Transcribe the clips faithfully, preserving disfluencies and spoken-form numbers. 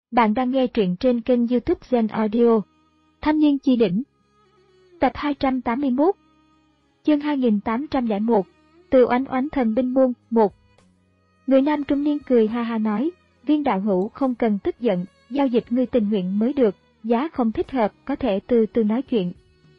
Bạn đang nghe truyện trên kênh YouTube Zen Audio. Thanh niên chi đỉnh. Tập hai trăm tám mươi mốt. Chương hai nghìn tám trăm lẻ một. Từ oánh oánh thần binh môn một. Người nam trung niên cười ha ha nói, Viên đạo hữu không cần tức giận, giao dịch ngươi tình nguyện mới được, giá không thích hợp, có thể từ từ nói chuyện.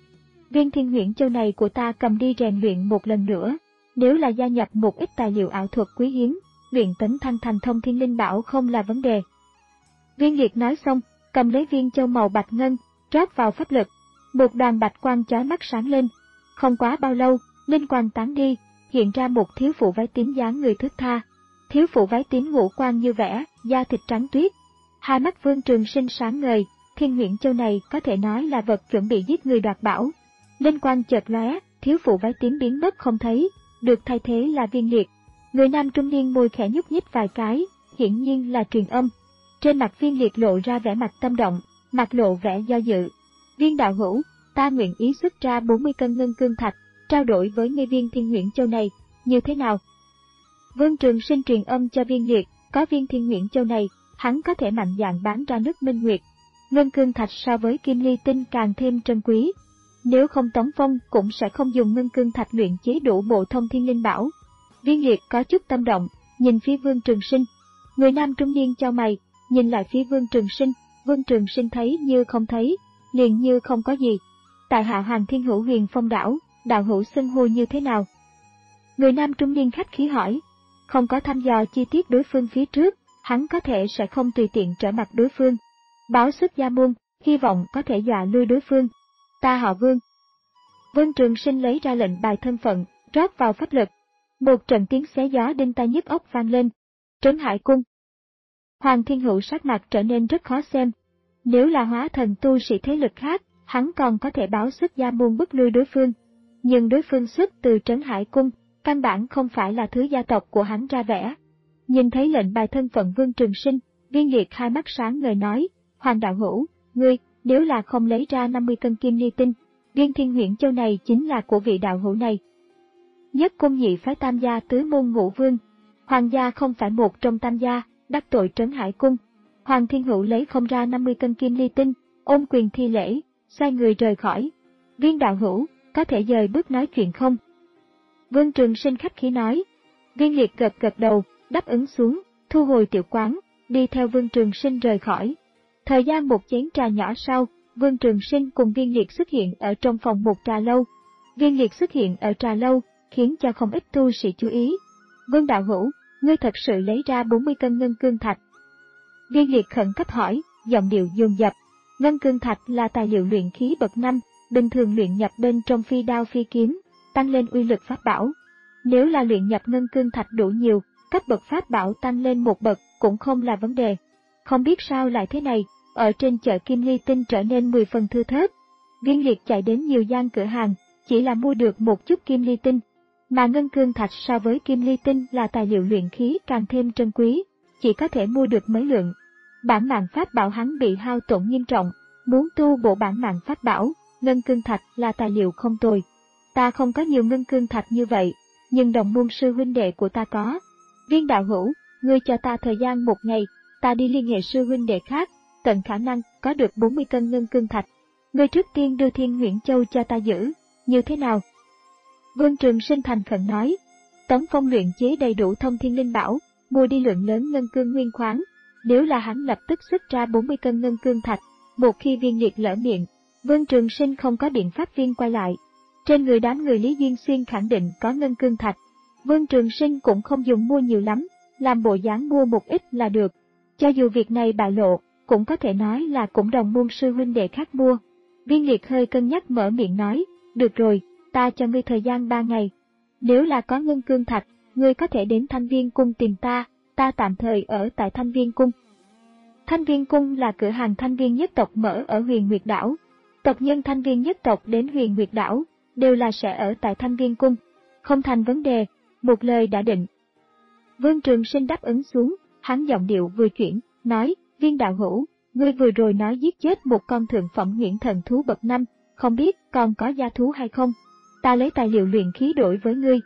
Viên thiên huyễn châu này của ta cầm đi rèn luyện một lần nữa, nếu là gia nhập một ít tài liệu ảo thuật quý hiếm, luyện tấn thăng thành thông thiên linh bảo không là vấn đề. Viên Liệt nói xong, cầm lấy viên châu màu bạch ngân, rót vào pháp lực. Một đoàn bạch quang chói mắt sáng lên. Không quá bao lâu, linh quang tán đi, hiện ra một thiếu phụ váy tím dáng người thướt tha. Thiếu phụ váy tím ngũ quan như vẽ, da thịt trắng tuyết. Hai mắt Vương Trường Sinh sáng ngời, thiên huyễn châu này có thể nói là vật chuẩn bị giết người đoạt bảo. Linh quang chợt lóe, thiếu phụ váy tím biến mất không thấy, được thay thế là Viên Liệt. Người nam trung niên môi khẽ nhúc nhích vài cái, hiển nhiên là truyền âm. Trên mặt Viên Liệt lộ ra vẻ mặt tâm động, mặt lộ vẻ do dự. Viên đạo hữu, ta nguyện ý xuất ra bốn mươi cân ngân cương thạch, trao đổi với ngươi viên thiên huyễn châu này, như thế nào? Vương Trường Sinh truyền âm cho Viên Liệt, có viên thiên huyễn châu này, hắn có thể mạnh dạn bán ra nước Minh Nguyệt. Ngân cương thạch so với kim ly tinh càng thêm trân quý. Nếu không Tống Phong cũng sẽ không dùng ngân cương thạch luyện chế đủ bộ thông thiên linh bảo. Viên Liệt có chút tâm động, nhìn phía Vương Trường Sinh. Người nam trung niên chau mày, nhìn lại phía Vương Trường Sinh, Vương Trường Sinh thấy như không thấy, liền như không có gì. Tại hạ Hoàng Thiên Hữu Huyền Phong đảo, đạo hữu xưng hô như thế nào? Người nam trung niên khách khí hỏi, không có thăm dò chi tiết đối phương phía trước, hắn có thể sẽ không tùy tiện trở mặt đối phương. Báo xuất gia môn, hy vọng có thể dọa lui đối phương. Ta họ Vương. Vương Trường Sinh lấy ra lệnh bài thân phận, rót vào pháp lực. Một trận tiếng xé gió đinh tai nhức óc vang lên. Trấn Hải Cung. Hoàng Thiên Hữu sắc mặt trở nên rất khó xem. Nếu là hóa thần tu sĩ thế lực khác, hắn còn có thể báo xuất gia môn bức lui đối phương. Nhưng đối phương xuất từ Trấn Hải Cung, căn bản không phải là thứ gia tộc của hắn ra vẻ. Nhìn thấy lệnh bài thân phận Vương Trường Sinh, Viên Liệt hai mắt sáng ngời nói, Hoàng đạo hữu, ngươi, nếu là không lấy ra năm mươi cân kim ly tinh, viên thiên huyễn châu này chính là của vị đạo hữu này. Nhất cung nhị phái tam gia tứ môn ngũ vương, Hoàng gia không phải một trong tam gia, đắc tội Trấn Hải Cung. Hoàng Thiên Hữu lấy không ra năm mươi cân kim ly tinh, ôm quyền thi lễ, xoay người rời khỏi. Viên đạo hữu, có thể dời bước nói chuyện không? Vương Trường Sinh khách khí nói. Viên Liệt gật gật đầu, đáp ứng xuống, thu hồi tiểu quán, đi theo Vương Trường Sinh rời khỏi. Thời gian một chén trà nhỏ sau, Vương Trường Sinh cùng Viên Liệt xuất hiện ở trong phòng một trà lâu. Viên Liệt xuất hiện ở trà lâu, khiến cho không ít tu sĩ chú ý. Vương đạo hữu, ngươi thật sự lấy ra bốn mươi cân ngân cương thạch? Viên Liệt khẩn cấp hỏi, giọng điệu dồn dập. Ngân cương thạch là tài liệu luyện khí bậc năm, bình thường luyện nhập bên trong phi đao phi kiếm, tăng lên uy lực pháp bảo. Nếu là luyện nhập ngân cương thạch đủ nhiều, cấp bậc pháp bảo tăng lên một bậc cũng không là vấn đề. Không biết sao lại thế này, ở trên chợ Kim Ly Tinh trở nên mười phần thưa thớt. Viên Liệt chạy đến nhiều gian cửa hàng, chỉ là mua được một chút Kim Ly Tinh. Mà ngân cương thạch so với kim ly tinh là tài liệu luyện khí càng thêm trân quý, chỉ có thể mua được mấy lượng. Bản mạng pháp bảo hắn bị hao tổn nghiêm trọng, muốn tu bộ bản mạng pháp bảo, ngân cương thạch là tài liệu không tồi. Ta không có nhiều ngân cương thạch như vậy, nhưng đồng môn sư huynh đệ của ta có. Viên đạo hữu, ngươi cho ta thời gian một ngày, ta đi liên hệ sư huynh đệ khác, tận khả năng có được bốn mươi cân ngân cương thạch. Ngươi trước tiên đưa Thiên Huyễn Châu cho ta giữ, như thế nào? Vương Trường Sinh thành khẩn nói, Tống Phong luyện chế đầy đủ thông thiên linh bảo, mua đi lượng lớn ngân cương nguyên khoáng. Nếu là hắn lập tức xuất ra bốn mươi cân ngân cương thạch, một khi Viên Liệt lỡ miệng, Vương Trường Sinh không có biện pháp viên quay lại. Trên người đám người Lý Duyên Xuyên khẳng định có ngân cương thạch. Vương Trường Sinh cũng không dùng mua nhiều lắm, làm bộ dáng mua một ít là được. Cho dù việc này bại lộ, cũng có thể nói là cũng đồng môn sư huynh đệ khác mua. Viên Liệt hơi cân nhắc mở miệng nói, được rồi, ta cho ngươi thời gian ba ngày. Nếu là có ngân cương thạch, ngươi có thể đến Thanh Viên Cung tìm ta, ta tạm thời ở tại Thanh Viên Cung. Thanh Viên Cung là cửa hàng Thanh Viên nhất tộc mở ở Huyền Nguyệt Đảo. Tộc nhân Thanh Viên nhất tộc đến Huyền Nguyệt Đảo, đều là sẽ ở tại Thanh Viên Cung. Không thành vấn đề, một lời đã định. Vương Trường Sinh đáp ứng xuống, hắn giọng điệu vừa chuyển, nói, Viên đạo hữu, ngươi vừa rồi nói giết chết một con thượng phẩm huyễn thần thú bậc năm, không biết còn có gia thú hay không? Ta lấy tài liệu luyện khí đổi với ngươi.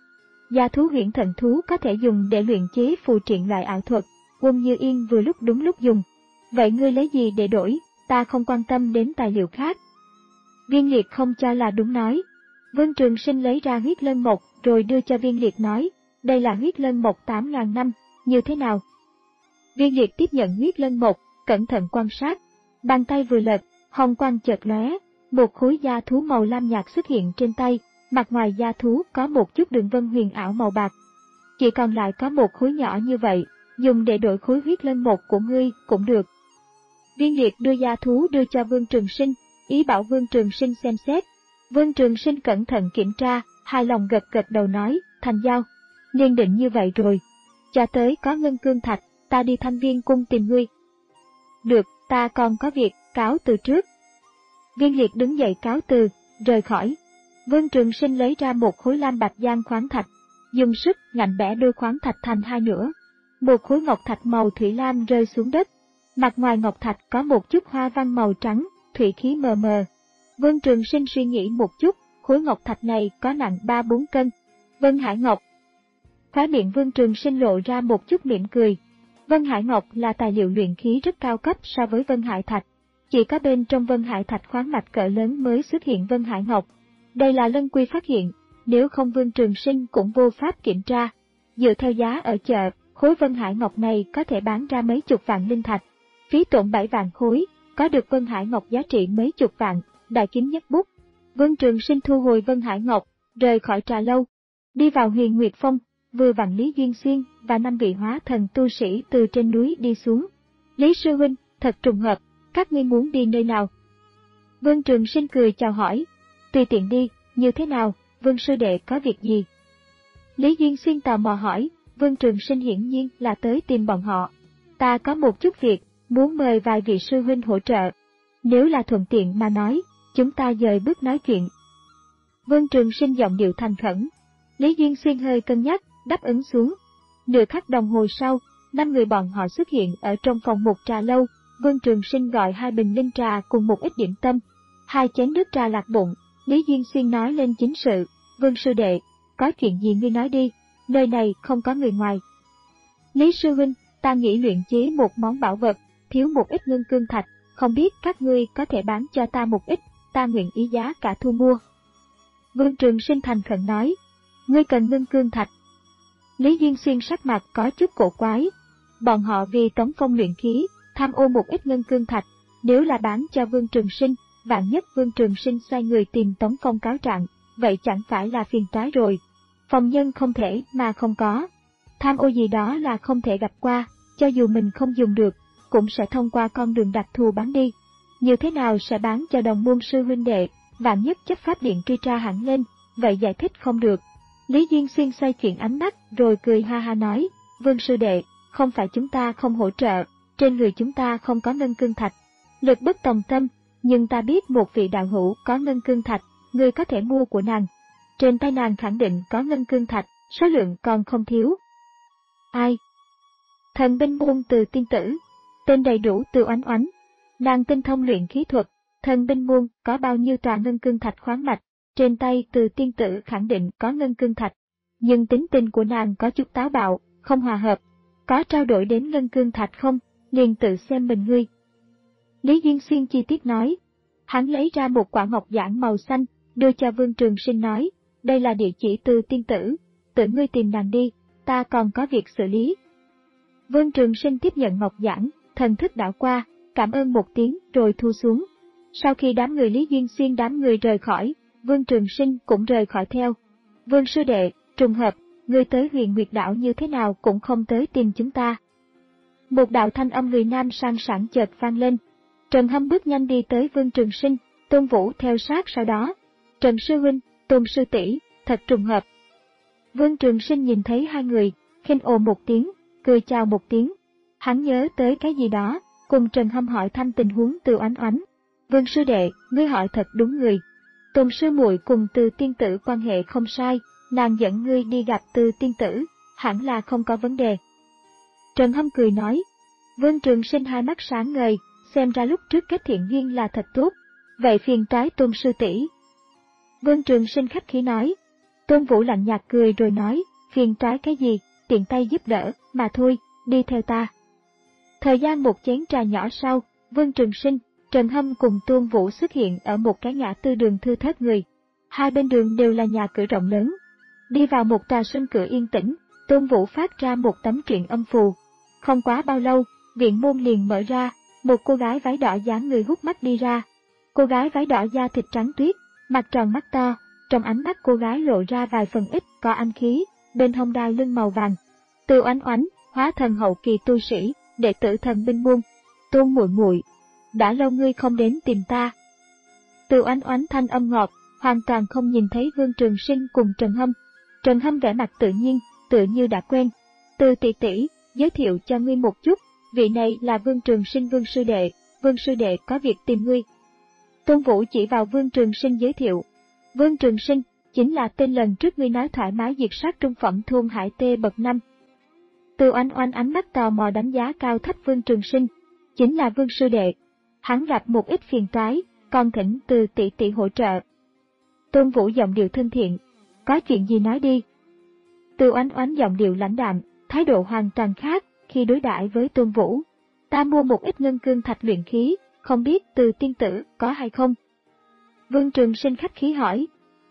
Gia thú huyễn thần thú có thể dùng để luyện chế phù triện loại ảo thuật, Quân Như Yên vừa lúc đúng lúc dùng. Vậy ngươi lấy gì để đổi, ta không quan tâm đến tài liệu khác. Viên Liệt không cho là đúng nói. Vương Trường Sinh lấy ra huyết lân mộc rồi đưa cho Viên Liệt nói, đây là huyết lân mộc tám ngàn năm, như thế nào? Viên Liệt tiếp nhận huyết lân mộc, cẩn thận quan sát. Bàn tay vừa lật, hồng quang chợt lóe, một khối da thú màu lam nhạt xuất hiện trên tay, mặt ngoài da thú có một chút đường vân huyền ảo màu bạc. Chỉ còn lại có một khối nhỏ như vậy, dùng để đổi khối huyết lân mộc của ngươi cũng được. Viên Liệt đưa da thú đưa cho Vương Trường Sinh, ý bảo Vương Trường Sinh xem xét. Vương Trường Sinh cẩn thận kiểm tra, hài lòng gật gật đầu nói, thành giao. Liên định như vậy rồi. Cho tới có ngân cương thạch, ta đi Thanh Viên cung tìm ngươi. Được, ta còn có việc, cáo từ trước. Viên Liệt đứng dậy cáo từ, rời khỏi. Vương Trường Sinh lấy ra một khối lam bạch giang khoáng thạch, dùng sức ngạnh bẻ đôi khoáng thạch thành hai nửa. Một khối ngọc thạch màu thủy lam rơi xuống đất. Mặt ngoài ngọc thạch có một chút hoa văn màu trắng, thủy khí mờ mờ. Vương Trường Sinh suy nghĩ một chút, khối ngọc thạch này có nặng ba bốn cân. Vân Hải Ngọc. Khóe miệng Vương Trường Sinh lộ ra một chút mỉm cười. Vân Hải Ngọc là tài liệu luyện khí rất cao cấp so với Vân Hải Thạch. Chỉ có bên trong Vân Hải Thạch khoáng mạch cỡ lớn mới xuất hiện Vân Hải Ngọc. Đây là Lân Quy phát hiện, nếu không Vương Trường Sinh cũng vô pháp kiểm tra. Dựa theo giá ở chợ, khối Vân Hải Ngọc này có thể bán ra mấy chục vạn linh thạch. Phí tổn bảy vạn khối, có được Vân Hải Ngọc giá trị mấy chục vạn, đại kính nhất bút. Vương Trường Sinh thu hồi Vân Hải Ngọc, rời khỏi trà lâu, đi vào Huyền Nguyệt Phong, vừa vặn Lý Duyên Xuyên và năm vị hóa thần tu sĩ từ trên núi đi xuống. Lý sư huynh, thật trùng hợp, các ngươi muốn đi nơi nào? Vương Trường Sinh cười chào hỏi, tùy tiện đi, như thế nào, Vương sư đệ có việc gì? Lý Duyên Xuyên tò mò hỏi, Vương Trường Sinh hiển nhiên là tới tìm bọn họ. Ta có một chút việc, muốn mời vài vị sư huynh hỗ trợ. Nếu là thuận tiện mà nói, chúng ta dời bước nói chuyện. Vương Trường Sinh giọng điệu thành khẩn. Lý Duyên Xuyên hơi cân nhắc, đáp ứng xuống. Nửa khắc đồng hồ sau, năm người bọn họ xuất hiện ở trong phòng một trà lâu. Vương Trường Sinh gọi hai bình linh trà cùng một ít điểm tâm, hai chén nước trà lạc bụng. Lý Duyên Xuyên nói lên chính sự. Vương sư đệ, có chuyện gì ngươi nói đi, nơi này không có người ngoài. Lý sư huynh, ta nghĩ luyện chế một món bảo vật, thiếu một ít ngân cương thạch, không biết các ngươi có thể bán cho ta một ít, ta nguyện ý giá cả thu mua. Vương Trường Sinh thành khẩn nói, ngươi cần ngân cương thạch. Lý Duyên Xuyên sắc mặt có chút cổ quái. Bọn họ vì Tống Phong luyện khí, tham ô một ít ngân cương thạch, nếu là bán cho Vương Trường Sinh, vạn nhất Vương Trường Sinh xoay người tìm Tống Phong cáo trạng, vậy chẳng phải là phiền toái rồi. Phòng nhân không thể mà không có. Tham ô gì đó là không thể gặp qua, cho dù mình không dùng được, cũng sẽ thông qua con đường đặc thù bán đi. Như thế nào sẽ bán cho đồng môn sư huynh đệ, vạn nhất chấp pháp điện truy tra hẳn lên, vậy giải thích không được. Lý Duyên Xuyên xoay chuyển ánh mắt rồi cười ha ha nói, Vương sư đệ, không phải chúng ta không hỗ trợ, trên người chúng ta không có ngân cương thạch. Lực bất tòng tâm, nhưng ta biết một vị đạo hữu có ngân cương thạch, người có thể mua của nàng. Trên tay nàng khẳng định có ngân cương thạch, số lượng còn không thiếu. Ai? Thần binh môn Từ Tiên Tử, tên đầy đủ Từ Oánh Oánh. Nàng tinh thông luyện khí thuật, thần binh môn có bao nhiêu tòa ngân cương thạch khoáng mạch, trên tay Từ Tiên Tử khẳng định có ngân cương thạch. Nhưng tính tình của nàng có chút táo bạo, không hòa hợp. Có trao đổi đến ngân cương thạch không, liền tự xem mình ngươi. Lý Duyên Xuyên chi tiết nói. Hắn lấy ra một quả ngọc giản màu xanh, đưa cho Vương Trường Sinh nói, đây là địa chỉ Từ Tiên Tử, tự ngươi tìm nàng đi, ta còn có việc xử lý. Vương Trường Sinh tiếp nhận ngọc giản, thần thức đảo qua, cảm ơn một tiếng rồi thu xuống. Sau khi đám người Lý Duyên Xuyên đám người rời khỏi, Vương Trường Sinh cũng rời khỏi theo. Vương sư đệ, trùng hợp, ngươi tới Huyền Nguyệt đảo như thế nào cũng không tới tìm chúng ta. Một đạo thanh âm người nam sang sảng chợt vang lên. Trần Hâm bước nhanh đi tới Vương Trường Sinh, Tôn Vũ theo sát sau đó. Trần sư huynh, Tôn sư tỷ, thật trùng hợp. Vương Trường Sinh nhìn thấy hai người, khinh ồ một tiếng, cười chào một tiếng. Hắn nhớ tới cái gì đó, cùng Trần Hâm hỏi thăm tình huống Từ Oánh Oánh. Vương sư đệ, ngươi hỏi thật đúng người. Tôn sư muội cùng Từ Tiên Tử quan hệ không sai, nàng dẫn ngươi đi gặp Từ Tiên Tử, hẳn là không có vấn đề. Trần Hâm cười nói. Vương Trường Sinh hai mắt sáng ngời, xem ra lúc trước kết thiện duyên là thật tốt, vậy phiền toái Tôn sư tỷ. Vương Trường Sinh khách khí nói. Tôn Vũ lạnh nhạt cười rồi nói, phiền toái cái gì, tiện tay giúp đỡ, mà thôi, đi theo ta. Thời gian một chén trà nhỏ sau, Vương Trường Sinh, Trần Hâm cùng Tôn Vũ xuất hiện ở một cái ngã tư đường thưa thớt người. Hai bên đường đều là nhà cửa rộng lớn. Đi vào một tòa sân cửa yên tĩnh, Tôn Vũ phát ra một tấm truyện âm phù. Không quá bao lâu, viện môn liền mở ra, một cô gái váy đỏ dáng người hút mắt đi ra. Cô gái váy đỏ da thịt trắng tuyết, mặt tròn mắt to, trong ánh mắt cô gái lộ ra vài phần ít có anh khí, bên hông đai lưng màu vàng. Từ Oánh Oánh, hóa thần hậu kỳ tu sĩ, đệ tử thần binh môn. Tôn muội muội, đã lâu ngươi không đến tìm ta. Từ Oánh Oánh thanh âm ngọt, hoàn toàn không nhìn thấy Vương Trường Sinh cùng Trần Hâm. Trần Hâm vẻ mặt tự nhiên, tự như đã quen. Từ tỷ tỷ, giới thiệu cho ngươi một chút, vị này là Vương Trường Sinh Vương sư đệ, Vương sư đệ có việc tìm ngươi. Tôn Vũ chỉ vào Vương Trường Sinh giới thiệu. Vương Trường Sinh, chính là tên lần trước ngươi nói thoải mái diệt sát trung phẩm thôn Hải Tê bậc năm. Từ Oánh Oánh ánh mắt tò mò đánh giá cao thấp Vương Trường Sinh. Chính là Vương sư đệ. Hắn gặp một ít phiền toái, còn thỉnh Từ tỷ tỷ hỗ trợ. Tôn Vũ giọng điệu thân thiện. Có chuyện gì nói đi. Từ Oánh Oánh giọng điệu lãnh đạm, thái độ hoàn toàn khác khi đối đãi với Tôn Vũ. Ta mua một ít ngân cương thạch luyện khí, không biết Từ tiên tử có hay không? Vương Trường Sinh khách khí hỏi.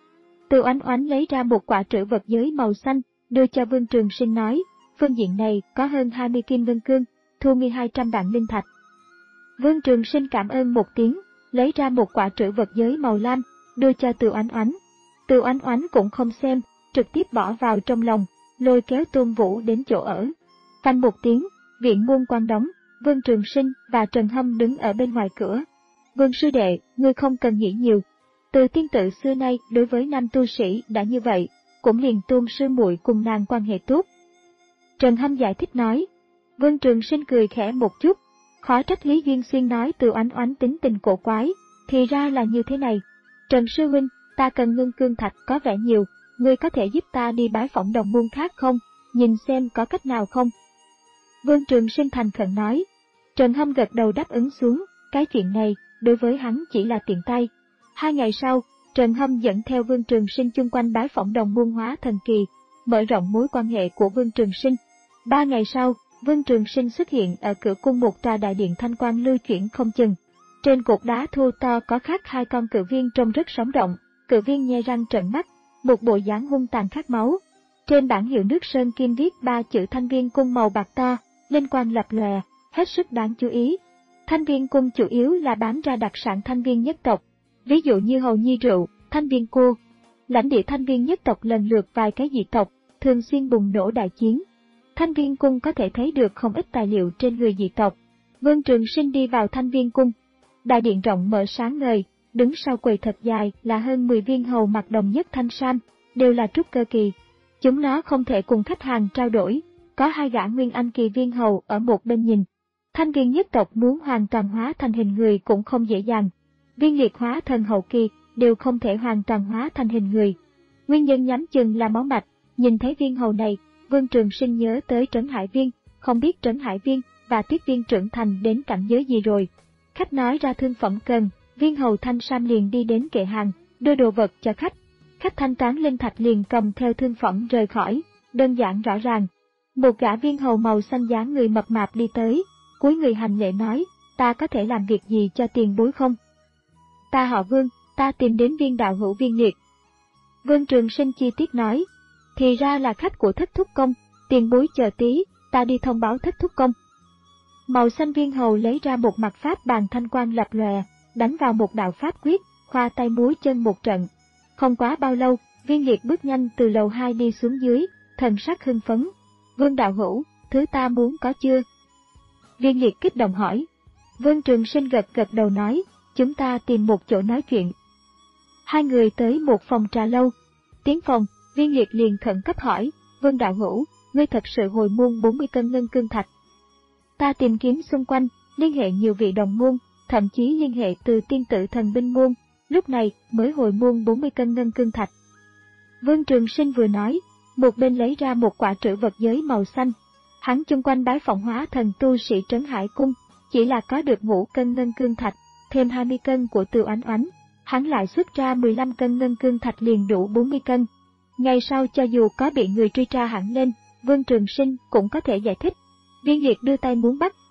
Từ Oánh Oánh lấy ra một quả trữ vật giới màu xanh, đưa cho Vương Trường Sinh nói, phương diện này có hơn hai mươi kim ngân cương, thu ngươi hai trăm vạn linh thạch. Vương Trường Sinh cảm ơn một tiếng, lấy ra một quả trữ vật giới màu lam, đưa cho Từ Oánh Oánh. Từ Oánh Oánh cũng không xem, trực tiếp bỏ vào trong lòng, lôi kéo Tôn Vũ đến chỗ ở. Phanh một tiếng, viện môn quan đóng, Vương Trường Sinh và Trần Hâm đứng ở bên ngoài cửa. Vương sư đệ, ngươi không cần nghĩ nhiều. Từ tiên tử xưa nay đối với nam tu sĩ đã như vậy, cũng liền Tôn sư muội cùng nàng quan hệ tốt. Trần Hâm giải thích nói. Vương Trường Sinh cười khẽ một chút, khó trách Lý Duyên Xuyên nói Từ Oánh Oánh tính tình cổ quái, thì ra là như thế này. Trần sư huynh, ta cần ngân cương thạch có vẻ nhiều, ngươi có thể giúp ta đi bái phỏng đồng môn khác không, nhìn xem có cách nào không? Vương Trường Sinh thành khẩn nói. Trần Hâm gật đầu đáp ứng xuống, cái chuyện này, đối với hắn chỉ là tiện tay. Hai ngày sau, Trần Hâm dẫn theo Vương Trường Sinh chung quanh bái phỏng đồng môn hóa thần kỳ, mở rộng mối quan hệ của Vương Trường Sinh. Ba ngày sau, Vương Trường Sinh xuất hiện ở cửa cung một tòa đại điện thanh quang lưu chuyển không chừng. Trên cột đá thô to có khắc hai con cự viên trông rất sống động, cự viên nhe răng trợn mắt, một bộ dáng hung tàn khát máu. Trên bảng hiệu nước sơn kim viết ba chữ Thanh Viên Cung màu bạc to, linh quang lập lòe, hết sức đáng chú ý. Thanh Viên Cung chủ yếu là bán ra đặc sản thanh viên nhất tộc, ví dụ như hầu nhi rượu, thanh viên cua. Lãnh địa thanh viên nhất tộc lần lượt vài cái dị tộc, thường xuyên bùng nổ đại chiến. Thanh Viên Cung có thể thấy được không ít tài liệu trên người dị tộc. Vương Trường Sinh đi vào Thanh Viên Cung. Đại điện rộng mở sáng ngời, đứng sau quầy thật dài là hơn mười viên hầu mặc đồng nhất thanh sam, đều là trúc cơ kỳ. Chúng nó không thể cùng khách hàng trao đổi, có hai gã nguyên anh kỳ viên hầu ở một bên nhìn. Thanh viên nhất tộc muốn hoàn toàn hóa thành hình người cũng không dễ dàng. Viên liệt hóa thần hậu kỳ đều không thể hoàn toàn hóa thành hình người. Nguyên nhân nhắm chừng là máu mạch. Nhìn thấy viên hầu này, Vương Trường Sinh nhớ tới Trấn Hải Viên, không biết Trấn Hải Viên và Tuyết Viên trưởng thành đến cảnh giới gì rồi. Khách nói ra thương phẩm cần, viên hầu thanh sam liền đi đến kệ hàng, đưa đồ vật cho khách. Khách thanh toán linh thạch liền cầm theo thương phẩm rời khỏi, đơn giản rõ ràng. Một gã viên hầu màu xanh dáng người mập mạp đi tới, cúi người hành lễ nói, ta có thể làm việc gì cho tiền bối không? Ta họ Vương, ta tìm đến viên đạo hữu Viên Liệt. Vương Trường Sinh chi tiết nói, thì ra là khách của Thất Thúc Công, tiền bối chờ tí, ta đi thông báo Thất Thúc Công. Màu xanh viên hầu lấy ra một mặt pháp bàn thanh quang lập lòe, đánh vào một đạo pháp quyết, khoa tay múa chân một trận. Không quá bao lâu, Viên Liệt bước nhanh từ lầu hai đi xuống dưới, thần sắc hưng phấn. Vương đạo hữu, thứ ta muốn có chưa? Viên Liệt kích động hỏi. Vương Trường Sinh gật gật đầu nói, chúng ta tìm một chỗ nói chuyện. Hai người tới một phòng trà lâu. Tiến phòng, Viên Liệt liền khẩn cấp hỏi, Vương đạo hữu, ngươi thật sự hồi môn bốn mươi cân ngân cương thạch? Ta tìm kiếm xung quanh, liên hệ nhiều vị đồng môn, thậm chí liên hệ từ tiên tử thần binh môn, lúc này mới hồi môn bốn mươi cân ngân cương thạch. Vương Trường Sinh vừa nói, một bên lấy ra một quả trữ vật giới màu xanh. Hắn chung quanh bái phỏng hóa thần tu sĩ Trấn Hải Cung, chỉ là có được ngũ cân ngân cương thạch, thêm hai mươi cân của Từ Oánh Oánh, hắn lại xuất ra mười lăm cân ngân cương thạch liền đủ bốn mươi cân. Ngày sau cho dù có bị người truy tra hẳn lên, Vương Trường Sinh cũng có thể giải thích. Viên Liệt đưa tay muốn bắt,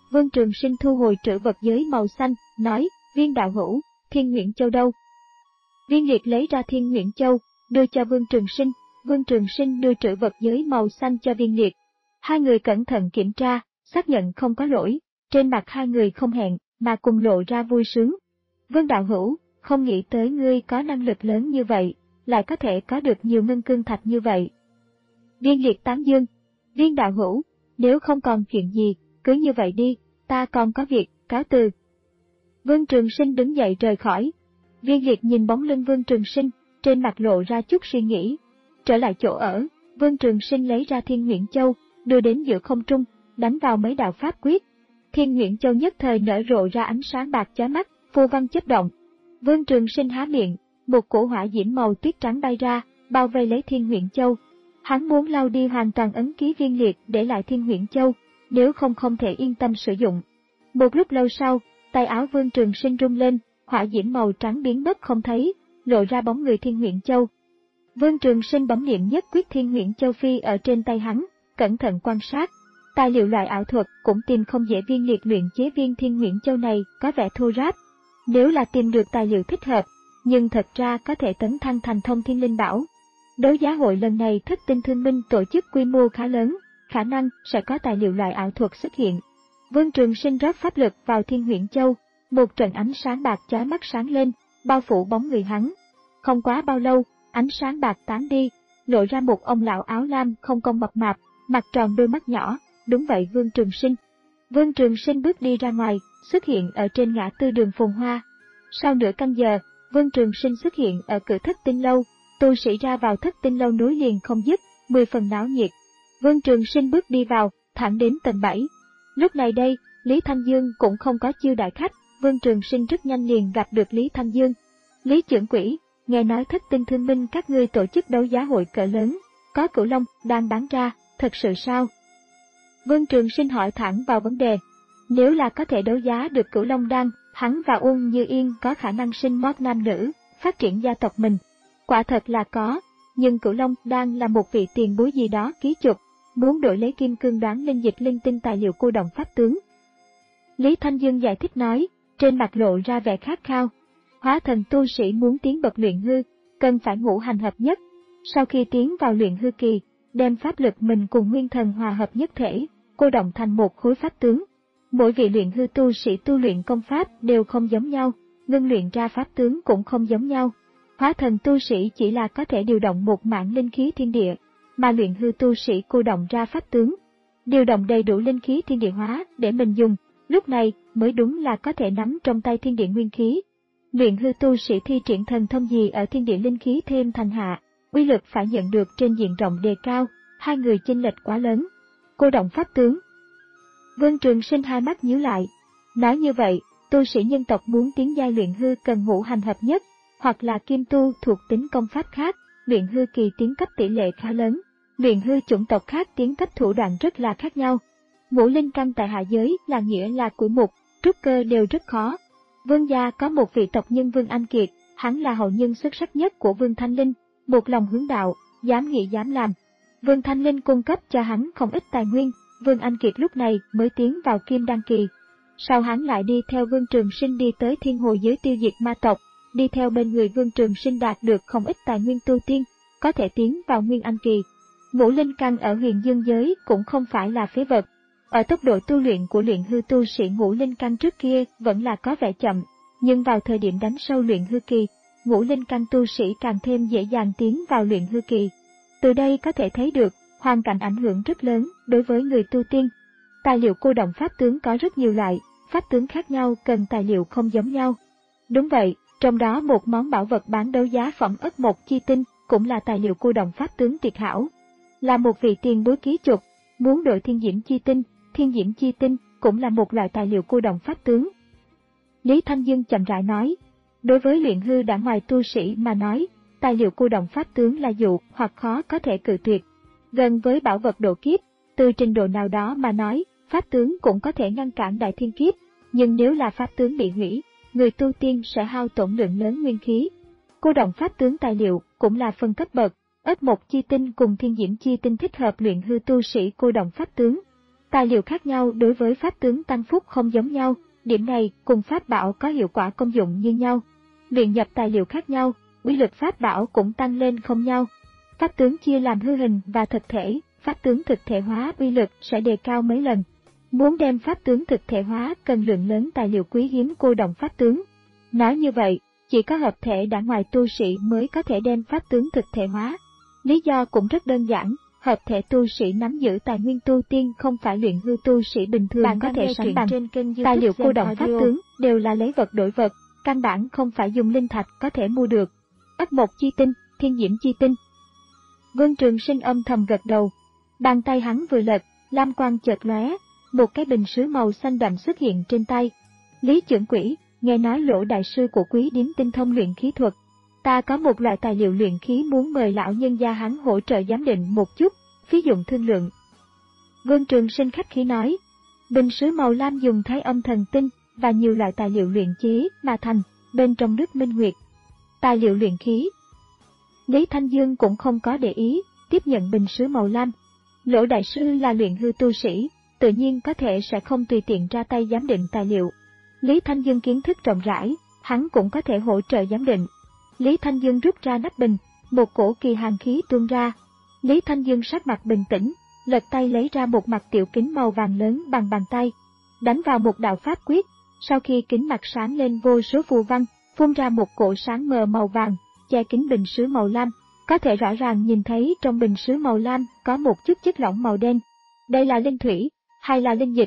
Vương Trường Sinh thu hồi trữ vật giới màu xanh, nói, Viên đạo hữu, Thiên Nguyễn Châu đâu? Viên Liệt lấy ra Thiên Nguyễn Châu, đưa cho Vương Trường Sinh, Vương Trường Sinh đưa trữ vật giới màu xanh cho Viên Liệt. Hai người cẩn thận kiểm tra, xác nhận không có lỗi, trên mặt hai người không hẹn, mà cùng lộ ra vui sướng. Vương đạo hữu, không nghĩ tới ngươi có năng lực lớn như vậy, lại có thể có được nhiều ngân cương thạch như vậy. Viên Liệt tán dương, Viên đạo hữu, nếu không còn chuyện gì, cứ như vậy đi, ta còn có việc, cáo từ. Vương Trường Sinh đứng dậy rời khỏi. Viên Liệt nhìn bóng lưng Vương Trường Sinh, trên mặt lộ ra chút suy nghĩ. Trở lại chỗ ở, Vương Trường Sinh lấy ra Thiên Nguyễn Châu, đưa đến giữa không trung, đánh vào mấy đạo pháp quyết. Thiên Nguyễn Châu nhất thời nở rộ ra ánh sáng bạc chói mắt, phù văn chớp động. Vương Trường Sinh há miệng, một cổ hỏa diễm màu tuyết trắng bay ra, bao vây lấy Thiên Nguyễn Châu. Hắn muốn lau đi hoàn toàn ấn ký Viên Liệt để lại Thiên Nguyễn Châu, nếu không không thể yên tâm sử dụng. Một lúc lâu sau, tay áo Vương Trường Sinh rung lên, hỏa diễm màu trắng biến mất không thấy, lộ ra bóng người Thiên Nguyễn Châu. Vương Trường Sinh bấm niệm nhất quyết Thiên Nguyễn Châu phi ở trên tay hắn, cẩn thận quan sát. Tài liệu loại ảo thuật cũng tìm không dễ. Viên Liệt luyện chế viên Thiên Nguyễn Châu này có vẻ thô ráp. Nếu là tìm được tài liệu thích hợp, nhưng thật ra có thể tấn thăng thành thông thiên linh bảo. Đấu giá hội lần này Thất Tinh Thương Minh tổ chức quy mô khá lớn, khả năng sẽ có tài liệu loại ảo thuật xuất hiện. Vương Trường Sinh rót pháp lực vào Thiên Nguyễn Châu, một trận ánh sáng bạc chói mắt sáng lên, bao phủ bóng người hắn. Không quá bao lâu, ánh sáng bạc tán đi, lộ ra một ông lão áo lam không cong mập mạp, mặt tròn đôi mắt nhỏ. Đúng vậy, Vương Trường Sinh. Vương Trường Sinh bước đi ra ngoài, xuất hiện ở trên ngã tư đường Phồn Hoa. Sau nửa canh giờ, Vương Trường Sinh xuất hiện ở cửa Thất Tinh Lâu. Tu sĩ ra vào Thất Tinh Lâu nối liền không dứt, mười phần náo nhiệt. Vương Trường Sinh bước đi vào, thẳng đến tầng bảy. Lúc này đây, Lý Thanh Dương cũng không có chiêu đại khách, Vương Trường Sinh rất nhanh liền gặp được Lý Thanh Dương. Lý trưởng quỹ, nghe nói Thất Tinh Thương Minh các ngươi tổ chức đấu giá hội cỡ lớn, có cửu long đang bán ra, thật sự sao? Vương Trường Sinh hỏi thẳng vào vấn đề. Nếu là có thể đấu giá được cửu long đan, hắn và Uông Như Yên có khả năng sinh mót nam nữ, phát triển gia tộc mình. Quả thật là có, nhưng cửu long đan là một vị tiền bối gì đó ký chụp, muốn đổi lấy kim cương đoán linh dịch linh tinh tài liệu cô động pháp tướng. Lý Thanh Dương giải thích nói, trên mặt lộ ra vẻ khát khao. Hóa thần tu sĩ muốn tiến bậc luyện hư, cần phải ngũ hành hợp nhất. Sau khi tiến vào luyện hư kỳ, đem pháp lực mình cùng nguyên thần hòa hợp nhất thể, cô động thành một khối pháp tướng. Mỗi vị luyện hư tu sĩ tu luyện công pháp đều không giống nhau, ngưng luyện ra pháp tướng cũng không giống nhau. Hóa thần tu sĩ chỉ là có thể điều động một mảng linh khí thiên địa, mà luyện hư tu sĩ cô động ra pháp tướng, điều động đầy đủ linh khí thiên địa hóa để mình dùng, lúc này mới đúng là có thể nắm trong tay thiên địa nguyên khí. Luyện hư tu sĩ thi triển thần thông gì ở thiên địa linh khí thêm thành hạ, uy lực phải nhận được trên diện rộng đề cao, hai người chênh lệch quá lớn. Cô động pháp tướng. Vương Trường Sinh hai mắt nhíu lại. Nói như vậy, tu sĩ nhân tộc muốn tiến giai luyện hư cần ngũ hành hợp nhất, hoặc là kim tu thuộc tính công pháp khác, luyện hư kỳ tiến cấp tỷ lệ khá lớn, luyện hư chủng tộc khác tiến cấp thủ đoạn rất là khác nhau. Ngũ linh căn tại hạ giới là nghĩa là củi mục, trúc cơ đều rất khó. Vương gia có một vị tộc nhân Vương Anh Kiệt, hắn là hậu nhân xuất sắc nhất của Vương Thanh Linh, một lòng hướng đạo, dám nghĩ dám làm. Vương Thanh Linh cung cấp cho hắn không ít tài nguyên, Vương Anh Kiệt lúc này mới tiến vào kim đan kỳ. Sau hắn lại đi theo Vương Trường Sinh đi tới thiên hồ giới tiêu diệt ma tộc, đi theo bên người Vương Trường Sinh đạt được không ít tài nguyên tu tiên, có thể tiến vào nguyên anh kỳ. Ngũ linh căn ở huyền dương giới cũng không phải là phế vật. Ở tốc độ tu luyện của luyện hư tu sĩ ngũ linh căn trước kia vẫn là có vẻ chậm, nhưng vào thời điểm đánh sâu luyện hư kỳ, ngũ linh căn tu sĩ càng thêm dễ dàng tiến vào luyện hư kỳ. Từ đây có thể thấy được, hoàn cảnh ảnh hưởng rất lớn đối với người tu tiên. Tài liệu cô động pháp tướng có rất nhiều loại, pháp tướng khác nhau cần tài liệu không giống nhau. Đúng vậy, trong đó một món bảo vật bán đấu giá phẩm ất mộc chi tinh cũng là tài liệu cô động pháp tướng tuyệt hảo. Là một vị tiền bối ký chụp, muốn đổi thiên diễm chi tinh, thiên diễm chi tinh cũng là một loại tài liệu cô động pháp tướng. Lý Thanh Dương chậm rãi nói, đối với luyện hư đã ngoài tu sĩ mà nói, tài liệu cô động pháp tướng là dụ hoặc khó có thể cự tuyệt. Gần với bảo vật độ kiếp, từ trình độ nào đó mà nói, pháp tướng cũng có thể ngăn cản đại thiên kiếp, nhưng nếu là pháp tướng bị hủy, người tu tiên sẽ hao tổn lượng lớn nguyên khí. Cô động pháp tướng tài liệu cũng là phân cấp bậc, ất mộc chi tinh cùng thiên diễm chi tinh thích hợp luyện hư tu sĩ cô động pháp tướng. Tài liệu khác nhau đối với pháp tướng tăng phúc không giống nhau, điểm này cùng pháp bảo có hiệu quả công dụng như nhau. Luyện nhập tài liệu khác nhau, uy lực pháp bảo cũng tăng lên không nhau. Pháp tướng chia làm hư hình và thực thể, pháp tướng thực thể hóa uy lực sẽ đề cao mấy lần. Muốn đem pháp tướng thực thể hóa cần lượng lớn tài liệu quý hiếm cô động pháp tướng. Nói như vậy, chỉ có hợp thể đã ngoài tu sĩ mới có thể đem pháp tướng thực thể hóa. Lý do cũng rất đơn giản, hợp thể tu sĩ nắm giữ tài nguyên tu tiên không phải luyện hư tu sĩ bình thường Bạn có thể sánh bằng. trên kênh YouTube Tài liệu cô Gen động Audio. pháp tướng đều là lấy vật đổi vật, căn bản không phải dùng linh thạch có thể mua được. Ất Mộc chi tinh, Thiên Diễm chi tinh. Vương Trường Sinh âm thầm gật đầu. Bàn tay hắn vừa lật, lam quang chợt lóe, một cái bình sứ màu xanh đậm xuất hiện trên tay. Lý Chưởng Quỷ, nghe nói Lỗ đại sư của Quý Điếm tinh thông luyện khí thuật, ta có một loại tài liệu luyện khí muốn mời lão nhân gia hắn hỗ trợ giám định một chút, phí dụng thương lượng. Vương Trường Sinh khách khí nói, bình sứ màu lam dùng thái âm thần tinh và nhiều loại tài liệu luyện chế mà thành, bên trong nước minh nguyệt. Tài liệu luyện khí. Lý Thanh Dương cũng không có để ý, tiếp nhận bình sứ màu lam. Lỗ đại sư là luyện hư tu sĩ, tự nhiên có thể sẽ không tùy tiện ra tay giám định tài liệu. Lý Thanh Dương kiến thức rộng rãi, hắn cũng có thể hỗ trợ giám định. Lý Thanh Dương rút ra nắp bình, một cổ kỳ hàn khí tuôn ra. Lý Thanh Dương sắc mặt bình tĩnh, lật tay lấy ra một mặt tiểu kính màu vàng lớn bằng bàn tay, đánh vào một đạo pháp quyết. Sau khi kính mặt sáng lên vô số phù văn, phun ra một cổ sáng mờ màu vàng, che kính bình sứ màu lam. Có thể rõ ràng nhìn thấy trong bình sứ màu lam có một chút chất lỏng màu đen. Đây là linh thủy, hay là linh dịch?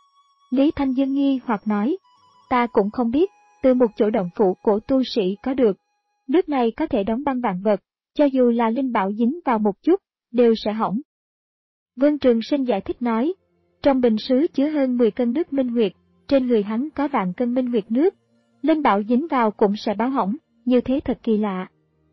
Lý Thanh Dương nghi hoặc nói, ta cũng không biết, từ một chỗ động phủ của tu sĩ có được. Nước này có thể đóng băng vạn vật, cho dù là linh bảo dính vào một chút, đều sẽ hỏng. Vương Trường Sinh giải thích nói, trong bình sứ chứa hơn mười cân nước minh huyệt, trên người hắn có vạn cân minh huyệt nước. Linh bảo dính vào cũng sẽ báo hỏng, như thế thật kỳ lạ.